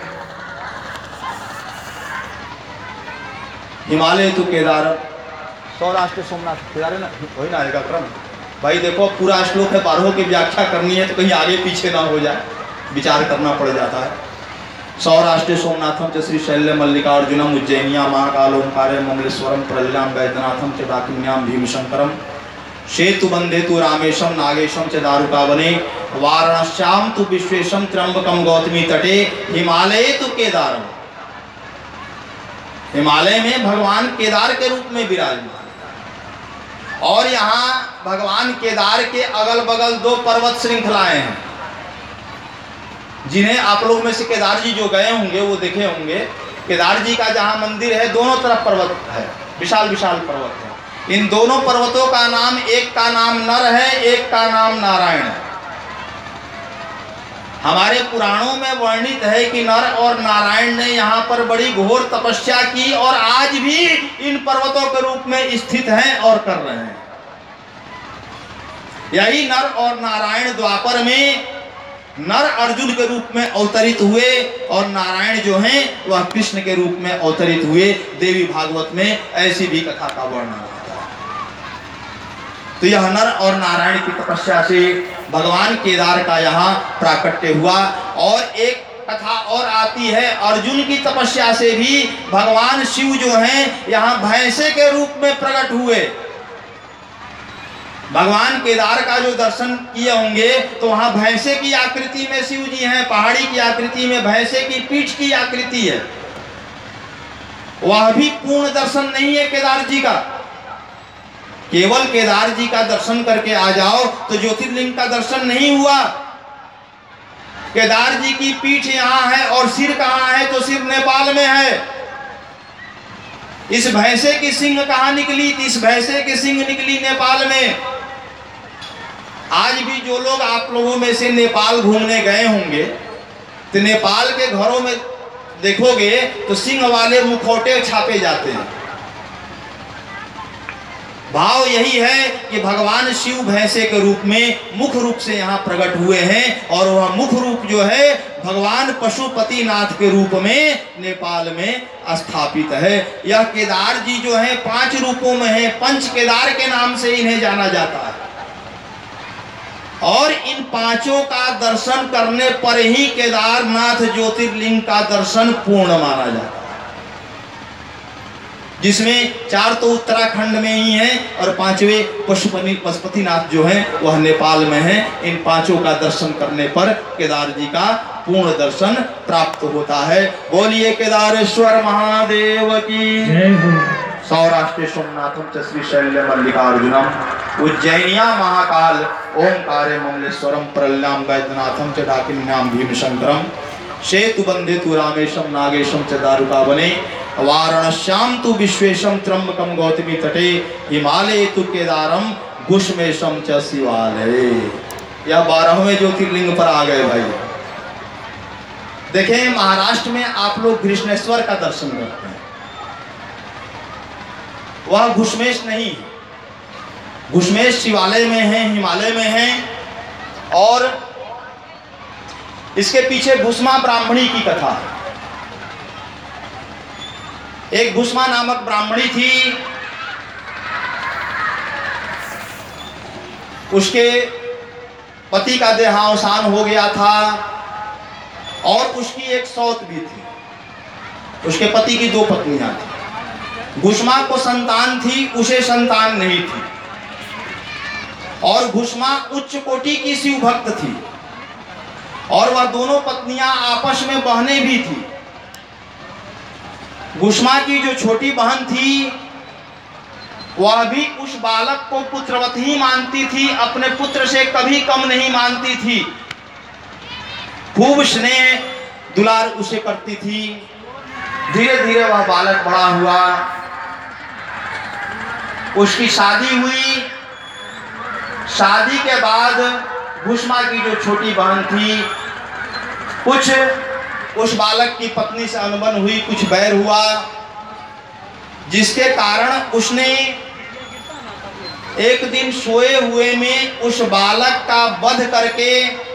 हिमालय तो केदार, सौराष्ट्र सोमनाथ केदार है ना, वही ना आएगा क्रम। भाई देखो पूरा श्लोक है, बारहों की व्याख्या करनी है तो कहीं आगे पीछे ना हो जाए, विचार करना पड़ जाता है। सौराष्ट्र सोमनाथम च श्री शैल्य मल्लिकार्जुनम उज्जैनिया महाकाल ओंकारे मंगलेश्वरम प्रलिलाम वैद्यनाथम च डाकिन्याम भीमशंकरम सेतु बंधे तु रामेशम नागेशम च दारुकावने वाराणस्याम तु विश्वेशम त्र्यंबकम गौतमी तटे हिमालय तु केदारम। हिमालय में भगवान केदार के रूप में विराजमान और यहाँ भगवान केदार के अगल बगल दो पर्वत श्रृंखलाएं हैं, जिन्हें आप लोग में से केदार जी जो गए होंगे वो देखे होंगे। केदार जी का जहाँ मंदिर है दोनों तरफ पर्वत है, विशाल विशाल पर्वत है। इन दोनों पर्वतों का नाम, एक का नाम नर है, एक का नाम नारायण है। हमारे पुराणों में वर्णित है कि नर और नारायण ने यहाँ पर बड़ी घोर तपस्या की और आज भी इन पर्वतों के रूप में स्थित हैं और कर रहे हैं। यही नर और नारायण द्वापर में नर अर्जुन के रूप में अवतरित हुए और नारायण जो हैं वह कृष्ण के रूप में अवतरित हुए। देवी भागवत में ऐसी भी कथा का वर्णन आता है। तो यह नर और नारायण की तपस्या से भगवान केदार का यहाँ प्राकट्य हुआ। और एक कथा और आती है, अर्जुन की तपस्या से भी भगवान शिव जो हैं यहाँ भैंसे के रूप में प्रकट हुए। भगवान केदार का जो दर्शन किए होंगे तो वहां भैंसे की आकृति में शिव जी हैं, पहाड़ी की आकृति में भैंसे की पीठ की आकृति है। वह भी पूर्ण दर्शन नहीं है केदार जी का। केवल केदार जी का दर्शन करके आ जाओ तो ज्योतिर्लिंग का दर्शन नहीं हुआ। केदार जी की पीठ यहाँ है और सिर कहाँ है, तो सिर नेपाल में है। इस भैंसे की सिंग कहाँ निकली? इस भैंसे की सिंग निकली नेपाल में। आज भी जो लोग आप लोगों में से नेपाल घूमने गए होंगे तो नेपाल के घरों में देखोगे तो सिंह वाले मुखौटे छापे जाते हैं। भाव यही है कि भगवान शिव भैंसे के रूप में मुख रूप से यहाँ प्रकट हुए हैं और वह मुख रूप जो है भगवान पशुपतिनाथ के रूप में नेपाल में स्थापित है। यह केदार जी जो है पांच रूपों में है, पंच केदार के नाम से इन्हें जाना जाता है। और इन पांचों का दर्शन करने पर ही केदारनाथ ज्योतिर्लिंग का दर्शन पूर्ण माना जाता है, जिसमें चार तो उत्तराखंड में ही हैं और पांचवें पशुपति पशुपतिनाथ जो हैं वह नेपाल में हैं। इन पांचों का दर्शन करने पर केदार जी का पूर्ण दर्शन प्राप्त होता है। बोलिए केदारेश्वर महादेव की जय हो। सौराष्ट्र सोमनाथम च श्री शैल्य मल्लिकार्जुनम उज्जैनिया महाकाल ओंकारे मंगलेश्वरम प्रलिलाम वैद्यनाथम च डाकिन्याम भीमशंकरम सेतु बंधे तु रामेशम नागेशम च दारुकावने वाराणस्याम तु विश्वेशम त्र्यंबकम गौतमी तटे हिमालय तु केदारम घुष्मेशम च शिवालय। यह बारहवें ज्योतिर्लिंग पर आ गए भाई। देखें महाराष्ट्र में आप लोग कृष्णेश्वर का दर्शन करते हैं, वह घुष्मेश नहीं, घुष्मेश शिवालय में है, हिमालय में है। और इसके पीछे घुष्मा ब्राह्मणी की कथा है। एक घुष्मा नामक ब्राह्मणी थी, उसके पति का देहावसान हो गया था और उसकी एक सौत भी थी। उसके पति की दो पत्नियां थी। घुष्मा को संतान थी, उसे संतान नहीं थी। और घुष्मा उच्च कोटि की शिव भक्त थी और वह दोनों पत्नियां आपस में बहनें भी थी। घुष्मा की जो छोटी बहन थी वह भी उस बालक को पुत्रवत ही मानती थी, अपने पुत्र से कभी कम नहीं मानती थी। खूब स्नेह दुलार उसे करती थी। धीरे धीरे वह बालक बड़ा हुआ, उसकी शादी हुई। शादी के बाद घुष्मा की जो छोटी बहन थी, कुछ उस बालक की पत्नी से अनबन हुई, कुछ बैर हुआ। जिसके कारण उसने एक दिन सोए हुए में उस बालक का वध करके,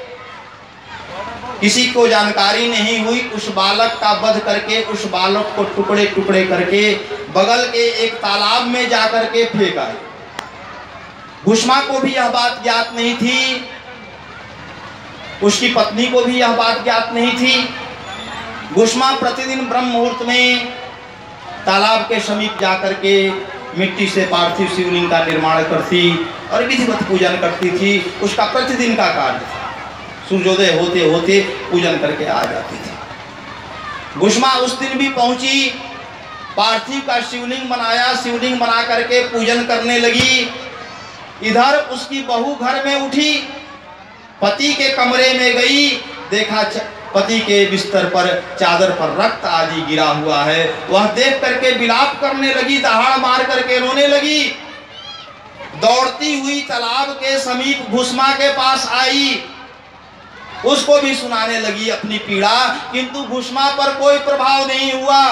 किसी को जानकारी नहीं हुई, उस बालक का वध करके उस बालक को टुकड़े टुकड़े करके बगल के एक तालाब में जाकर के फेंका। भुष्मा को भी यह बात ज्ञात नहीं थी, उसकी पत्नी को भी यह बात ज्ञात नहीं थी। भुष्मा प्रतिदिन ब्रह्म मुहूर्त में तालाब के समीप जाकर के मिट्टी से पार्थिव शिवलिंग का निर्माण करती और विधिवत पूजन करती थी। उसका प्रतिदिन का कार्य था। सूर्योदय होते होते पूजन करके आ जाती थी। भुष्मा उस दिन भी पहुंची, पार्थिव का शिवलिंग बनाया, शिवलिंग बना करके पूजन करने लगी। इधर उसकी बहू घर में उठी, पति के कमरे में गई, देखा पति के बिस्तर पर चादर पर रक्त आदि गिरा हुआ है। वह देख करके विलाप करने लगी, दहाड़ मार करके रोने लगी। दौड़ती हुई तालाब के समीप भुष्मा के पास आई, उसको भी सुनाने लगी अपनी पीड़ा, किंतु भुष्मा पर कोई प्रभाव नहीं हुआ।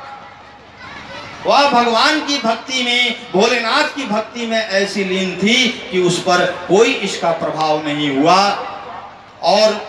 वह भगवान की भक्ति में, भोलेनाथ की भक्ति में ऐसी लीन थी कि उस पर कोई इसका प्रभाव नहीं हुआ। और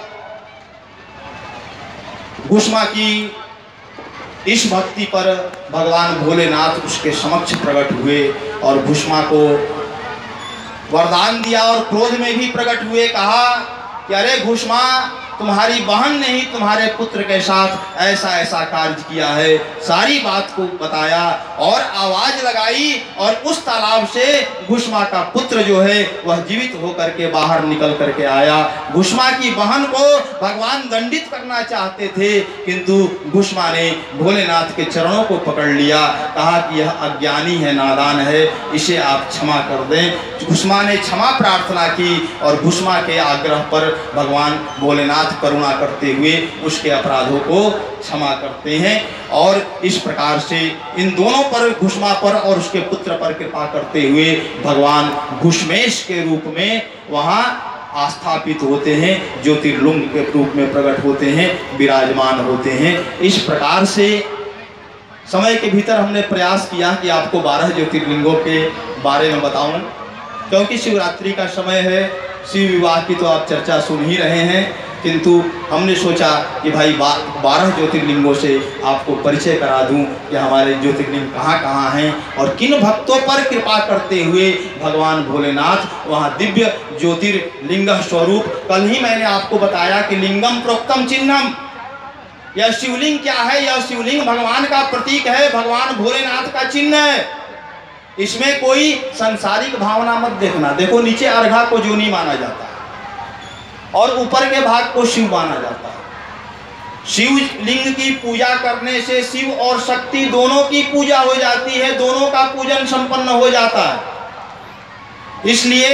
भुष्मा की इस भक्ति पर भगवान भोलेनाथ उसके समक्ष प्रकट हुए और भुष्मा को वरदान दिया और क्रोध में भी प्रकट हुए। कहा कि अरे भुष्मा, तुम्हारी बहन ने ही तुम्हारे पुत्र के साथ ऐसा ऐसा कार्य किया है। सारी बात को बताया और आवाज लगाई और उस तालाब से भुष्मा का पुत्र जो है वह जीवित होकर के बाहर निकल करके आया। भुष्मा की बहन को भगवान दंडित करना चाहते थे, किंतु भुष्मा ने भोलेनाथ के चरणों को पकड़ लिया। कहा कि यह अज्ञानी है, नादान है, इसे आप क्षमा कर दें। भुष्मा ने क्षमा प्रार्थना की और भुष्मा के आग्रह पर भगवान भोलेनाथ करुणा करते हुए उसके अपराधों को क्षमा करते हैं। और इस प्रकार से इन दोनों पर, भुष्मा पर और उसके पुत्र पर कृपा करते हुए भगवान भुष्मेश के रूप में वहाँ आस्थापित होते हैं, ज्योतिर्लिंग के रूप में प्रकट होते हैं, विराजमान होते हैं। इस प्रकार से समय के भीतर हमने प्रयास किया कि आपको बारह ज्योतिर्लिंगों के बारे में बताऊं, क्योंकि शिवरात्रि का समय है, शिव विवाह की तो आप चर्चा सुन ही रहे हैं, किंतु हमने सोचा कि भाई बा, बारह ज्योतिर्लिंगों से आपको परिचय करा दूं कि हमारे ज्योतिर्लिंग कहाँ कहाँ हैं और किन भक्तों पर कृपा करते हुए भगवान भोलेनाथ वहाँ दिव्य ज्योतिर्लिंग स्वरूप। कल ही मैंने आपको बताया कि लिंगम प्रोक्तम चिन्हम, यह शिवलिंग क्या है? यह शिवलिंग भगवान का प्रतीक है, भगवान भोलेनाथ का चिन्ह है। इसमें कोई सांसारिक भावना मत देखना। देखो, नीचे अर्घा को जोनी माना जाता है और ऊपर के भाग को शिव माना जाता है। शिवलिंग की पूजा करने से शिव और शक्ति दोनों की पूजा हो जाती है, दोनों का पूजन संपन्न हो जाता है। इसलिए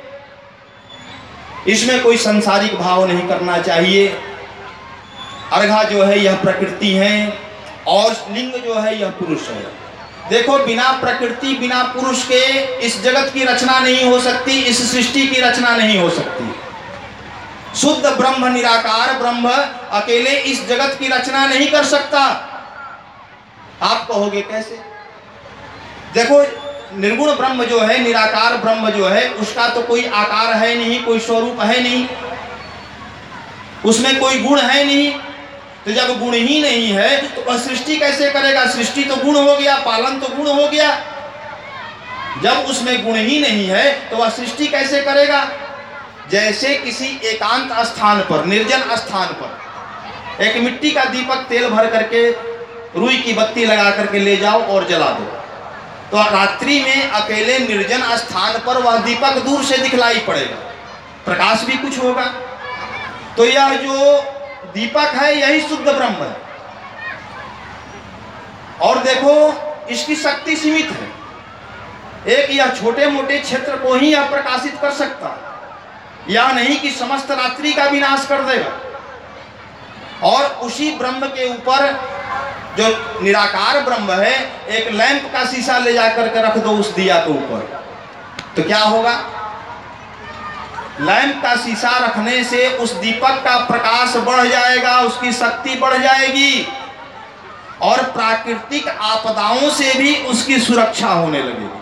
इसमें कोई सांसारिक भाव नहीं करना चाहिए। अर्घा जो है यह प्रकृति है और लिंग जो है यह पुरुष है। देखो, बिना प्रकृति, बिना पुरुष के इस जगत की रचना नहीं हो सकती, इस सृष्टि की रचना नहीं हो सकती। शुद्ध ब्रह्म, निराकार ब्रह्म अकेले इस जगत की रचना नहीं कर सकता। आप कहोगे कैसे? देखो, निर्गुण ब्रह्म जो है, निराकार ब्रह्म जो है, उसका तो कोई आकार है नहीं, कोई स्वरूप है नहीं, उसमें कोई गुण है नहीं। तो जब गुण ही नहीं है तो वह सृष्टि कैसे करेगा? सृष्टि तो गुण हो गया, पालन तो गुण हो गया। जब उसमें गुण ही नहीं है तो वह सृष्टि कैसे करेगा? जैसे किसी एकांत स्थान पर, निर्जन स्थान पर एक मिट्टी का दीपक तेल भर करके रुई की बत्ती लगा करके ले जाओ और जला दो, तो रात्रि में अकेले निर्जन स्थान पर वह दीपक दूर से दिखलाई पड़ेगा, प्रकाश भी कुछ होगा। तो यह जो दीपक है यही शुद्ध ब्रह्म है। और देखो, इसकी शक्ति सीमित है। एक यह छोटे मोटे क्षेत्र को ही यह प्रकाशित कर सकता है, यह नहीं कि समस्त रात्रि का विनाश कर देगा। और उसी ब्रह्म के ऊपर, जो निराकार ब्रह्म है, एक लैंप का शीशा ले जाकर के रख दो उस दिया के ऊपर, तो क्या होगा? लैंप का शीशा रखने से उस दीपक का प्रकाश बढ़ जाएगा, उसकी शक्ति बढ़ जाएगी। और प्राकृतिक आपदाओं से भी उसकी सुरक्षा होने लगेगी।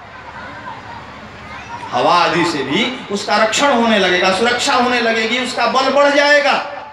हवा आदि से भी उसका रक्षण होने लगेगा, सुरक्षा होने लगेगी, उसका बल बढ़ जाएगा।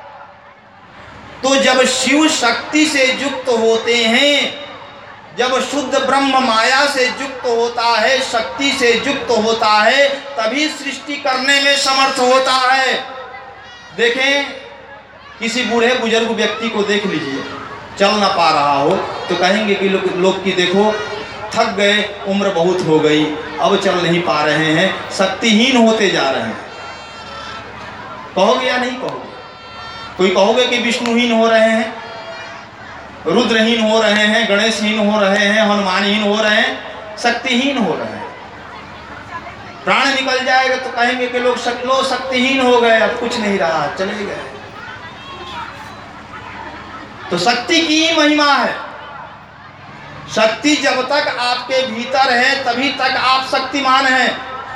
तो जब शिव शक्ति से युक्त होते हैं, जब शुद्ध ब्रह्म माया से युक्त होता है, शक्ति से युक्त होता है, तभी सृष्टि करने में समर्थ होता है। देखें, किसी बूढ़े बुजुर्ग व्यक्ति को देख लीजिए, चल ना पा रहा हो तो कहेंगे कि लोग लोग की देखो थक गए, उम्र बहुत हो गई, अब चल नहीं पा रहे हैं, शक्तिहीन होते जा रहे हैं। कहोगे या नहीं कहोगे? कोई कहोगे कि विष्णुहीन हो रहे हैं, रुद्रहीन हो रहे हैं, गणेशहीन हो रहे हैं, हनुमानहीन हो रहे हैं, शक्तिहीन हो रहे हैं। प्राण निकल जाएगा तो कहेंगे कि लोग लो शक्तिहीन हो गए, अब कुछ नहीं रहा, चले गए। तो शक्ति की ही महिमा है। शक्ति जब तक आपके भीतर है तभी तक आप शक्तिमान हैं।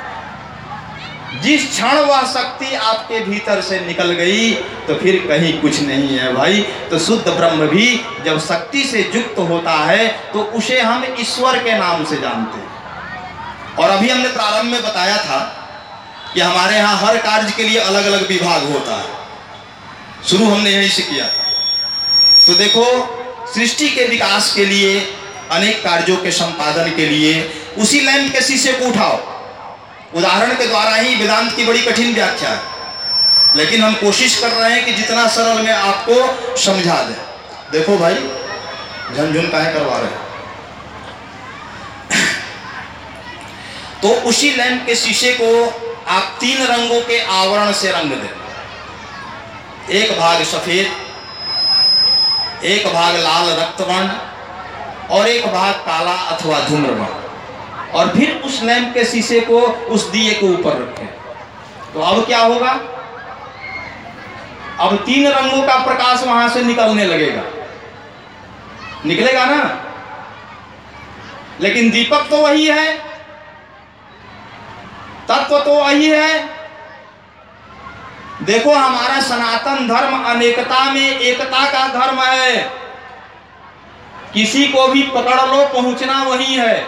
जिस क्षण वह शक्ति आपके भीतर से निकल गई तो फिर कहीं कुछ नहीं है भाई। तो शुद्ध ब्रह्म भी जब शक्ति से युक्त होता है तो उसे हम ईश्वर के नाम से जानते हैं। और अभी हमने प्रारंभ में बताया था कि हमारे यहाँ हर कार्य के लिए अलग अलग विभाग होता है। शुरू हमने यही से किया था। तो देखो, सृष्टि के विकास के लिए, अनेक कार्यों के संपादन के लिए उसी लैंप के शीशे को उठाओ। उदाहरण के द्वारा ही वेदांत की बड़ी कठिन व्याख्या है, लेकिन हम कोशिश कर रहे हैं कि जितना सरल में आपको समझा दें। देखो भाई, झनझुन काहे करवा रहे हैं? तो उसी लैंप के शीशे को आप तीन रंगों के आवरण से रंग दें। एक भाग सफेद, एक भाग लाल रक्तवर्ण और एक भाग काला अथवा धूम्रवर्ण। और फिर उस लैंप के शीशे को उस दिए के ऊपर रखें। तो अब क्या होगा? अब तीन रंगों का प्रकाश वहां से निकलने लगेगा, निकलेगा ना? लेकिन दीपक तो वही है, तत्व तो वही है। देखो, हमारा सनातन धर्म अनेकता में एकता का धर्म है। किसी को भी पकड़ लो, पहुंचना वही है।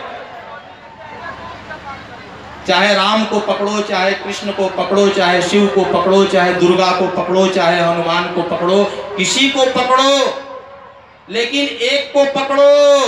चाहे राम को पकड़ो, चाहे कृष्ण को पकड़ो, चाहे शिव को पकड़ो, चाहे दुर्गा को पकड़ो, चाहे हनुमान को पकड़ो, किसी को पकड़ो, लेकिन एक को पकड़ो।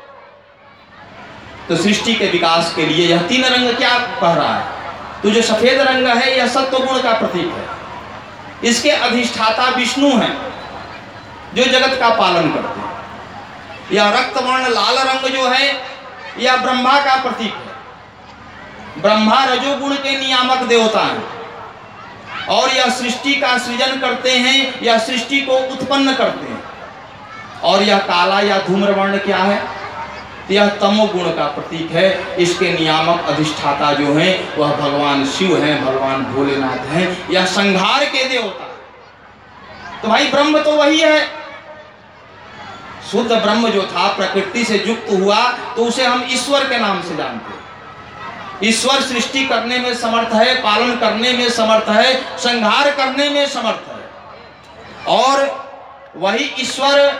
तो सृष्टि के विकास के लिए यह तीन रंग क्या कह रहा है? तो जो सफेद रंग है यह सत्व गुण का प्रतीक है। इसके अधिष्ठाता विष्णु हैं जो जगत का पालन करते हैं। यह रक्तवर्ण लाल रंग जो है यह ब्रह्मा का प्रतीक है। ब्रह्मा रजोगुण के नियामक देवता हैं और यह सृष्टि का सृजन करते हैं, यह सृष्टि को उत्पन्न करते हैं। और यह काला या धूम्रवर्ण क्या है? यह तमोगुण का प्रतीक है। इसके नियामक अधिष्ठाता जो हैं वह भगवान शिव हैं, भगवान भोलेनाथ हैं। यह संहार के देवता। तो भाई ब्रह्म तो वही है। शुद्ध ब्रह्म जो था प्रकृति से युक्त हुआ तो उसे हम ईश्वर के नाम से जानते हैं। ईश्वर सृष्टि करने में समर्थ है, पालन करने में समर्थ है, संहार करने में समर्थ है। और वही ईश्वर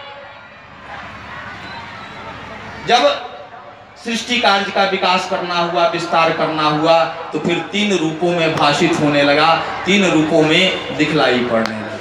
जब सृष्टि कार्य का विकास करना हुआ, विस्तार करना हुआ, तो फिर तीन रूपों में भाषित होने लगा, तीन रूपों में दिखलाई पड़ने लगा।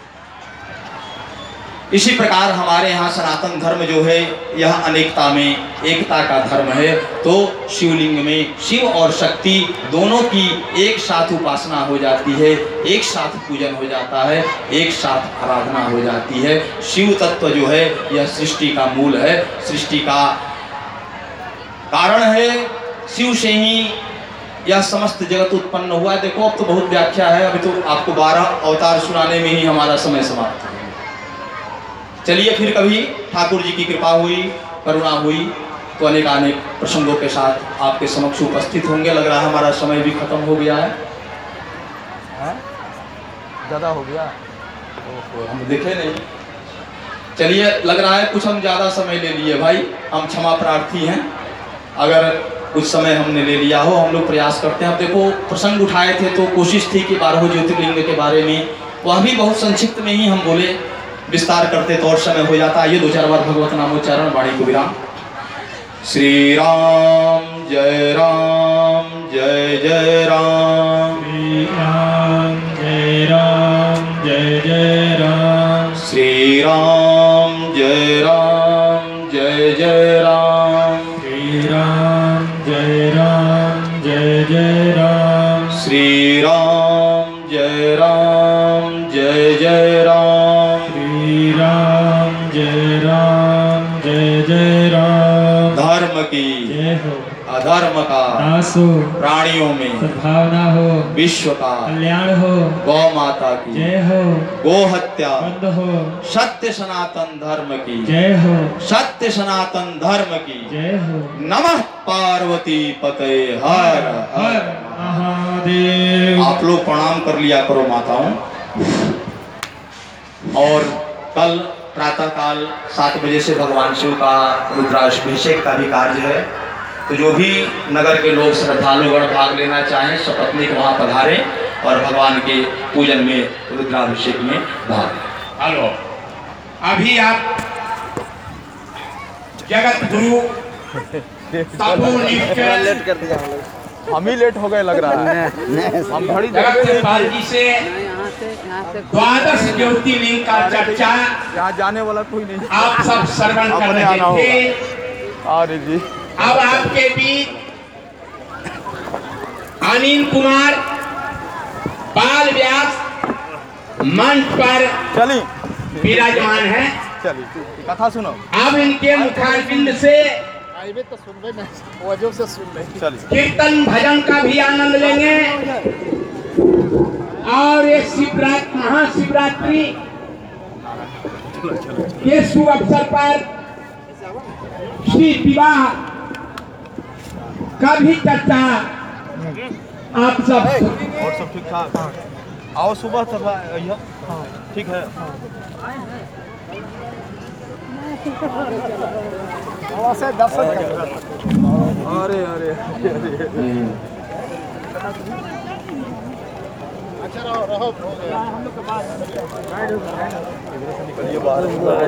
इसी प्रकार हमारे यहाँ सनातन धर्म जो है यह अनेकता में एकता का धर्म है। तो शिवलिंग में शिव और शक्ति दोनों की एक साथ उपासना हो जाती है, एक साथ पूजन हो जाता है, एक साथ आराधना हो जाती है। शिव तत्व जो है यह सृष्टि का मूल है, सृष्टि का कारण है। शिव से ही यह समस्त जगत उत्पन्न हुआ। देखो, अब तो बहुत व्याख्या है, अभी तो आपको बारह अवतार सुनाने में ही हमारा समय समाप्त है। चलिए फिर कभी ठाकुर जी की कृपा हुई, करुणा हुई तो अनेक अनेक प्रसंगों के साथ आपके समक्ष उपस्थित होंगे। लग रहा है हमारा समय भी खत्म हो गया है, ज़्यादा हो गया, ओहो हम देखे नहीं। चलिए, लग रहा है कुछ हम ज़्यादा समय ले लिए भाई, हम क्षमा प्रार्थी हैं अगर कुछ समय हमने ले लिया हो। हम लोग प्रयास करते हैं। अब देखो, प्रसंग उठाए थे तो कोशिश थी कि बारह ज्योतिर्लिंग के बारे में, वह भी बहुत संक्षिप्त में ही हम बोले, विस्तार करते तो और समय हो जाता। ये दो चार बार भगवत नामोच्चारण, वाणी को विराम। श्री राम जय राम जय जय राम। श्री राम जय राम जय जय राम। श्री राम जय राम जय जय राम। श्री राम जय राम जय जय राम। श्री राम जय राम जय जय राम। श्री राम जय राम जय जय राम। धर्म की जय हो, अधर्म का नाश हो, प्राणियों में सद्भावना हो, विश्व का कल्याण हो, गौ माता की जय हो, गो हत्या बंद हो, सत्य सनातन धर्म की जय हो, सत्य सनातन धर्म की जय हो। नमः पार्वती पते हर हर महादेव। आप लोग प्रणाम कर लिया करो माताओं। और कल प्रातः काल सात बजे से भगवान शिव का रुद्राभिषेक का भी कार्य है, तो जो भी नगर के लोग श्रद्धालुगण भाग लेना चाहें सपत्नीक वहाँ पधारें और भगवान के पूजन में रुद्राभिषेक में भाग लें। हेलो, अभी आप जगत गुरु लेट कर दिया हम ही लेट हो गए लग रहा है। हम घड़ी जगत पाल जी से द्वादश ज्योतिर्लिंग का चर्चा यहाँ जाने वाला कोई नहीं। आप सब श्रवण कर अपने रहे आना थे। अरे जी अब आपके बीच अनिल कुमार बाल व्यास मंच पर चली विराजमान है। चली कथा सुनो। अब इनके मुखारबिंद से तो सुन रहे ना वजह से सुन रहे। चलिए कीर्तन भजन का भी आनंद लेंगे और ये शिवरात्रि महाशिवरात्रि के शुभ अवसर पर श्री विवाह का भी चर्चा आप सब और सब ठीक ठाक। आओ सुबह तक आइए। ठीक है। अरे अरे अच्छा रहो रहो निकलिए बाहर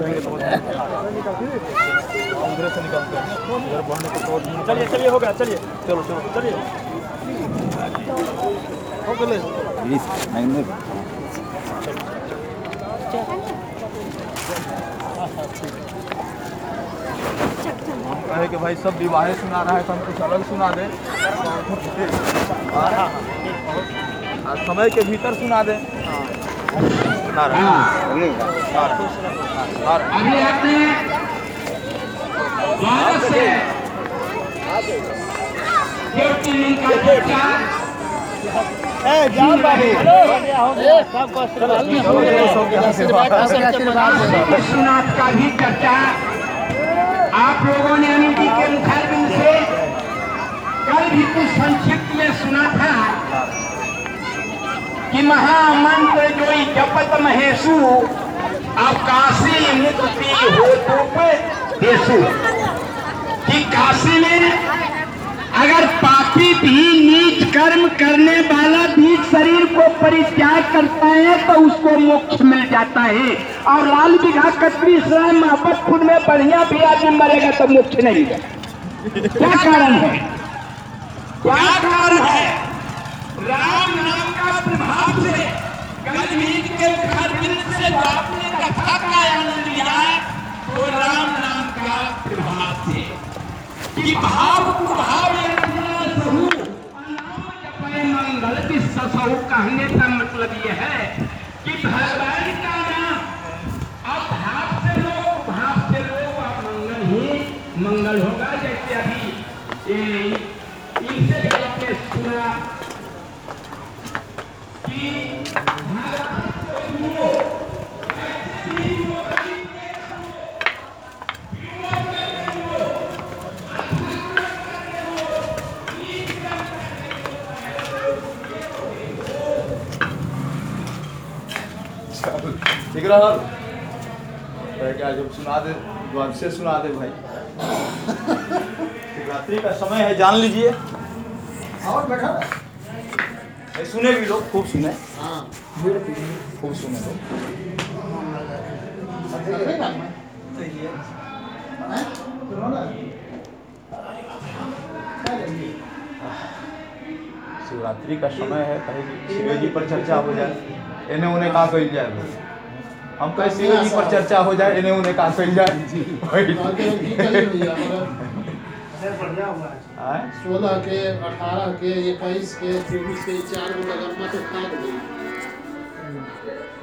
उधर से निकलते हैं उधर बढ़ने को। चलिए चलिए हो गया। चलिए चलो चलो चलिए हो गए। कहे कि भाई सब विवाह सुना रहा है तो हम कुछ अलग सुना दे। आज समय के भीतर सुना दे। अभी आपने द्वादश से ज्योतिर्लिंग का चर्चा विश्वनाथ का भी चर्चा आप लोगों ने अनिल जी के मुखारबिंद से कल भी कुछ संक्षिप्त में सुना था कि महामंत्र जोई जपत महेशु अब काशी मुक्ति हो तो देशु, कि काशी में अगर पापी भी नीच कर्म करने वाला भी शरीर को परित्याग करता है तो उसको मोक्ष मिल जाता है। और लाल बिघा कतरी सराय मोहब्बत खुद में बढ़िया भी आदमी मरेगा तो मोक्ष नहीं मिलेगा। क्या कारण है? क्या कारण है? राम नाम का प्रभाव से कलयुग के खरबिंद से आपने कथा का आनंद लिया है तो राम नाम का प्रभाव से कि भाव कुभाव मंगल की ससहु कहने का मतलब यह है कि भगवान का नाम अब भाव से लोग भाव से लोग अब मंगल ही मंगल होगा। जैसे अभी ये इनसे लेके सुना कि ठीक रहा क्या जब सुना दे द्वार से सुना दे भाई। शिवरात्रि का समय है जान लीजिए। और बैठा सुने भी लोग खूब सुने। खूब सुने लोग। शिवरात्रि का समय है, कहीं शिव जी पर चर्चा हो जाए, इन्हें उन्हें कहा कही जाए, हम कहे शिव जी पर चर्चा हो जाए, इन्हें उन्हें कहा कही जाए। सोलह के, अठारह के, इक्कीस के, चौबीस के, चार गो लगनमा तो खा गई।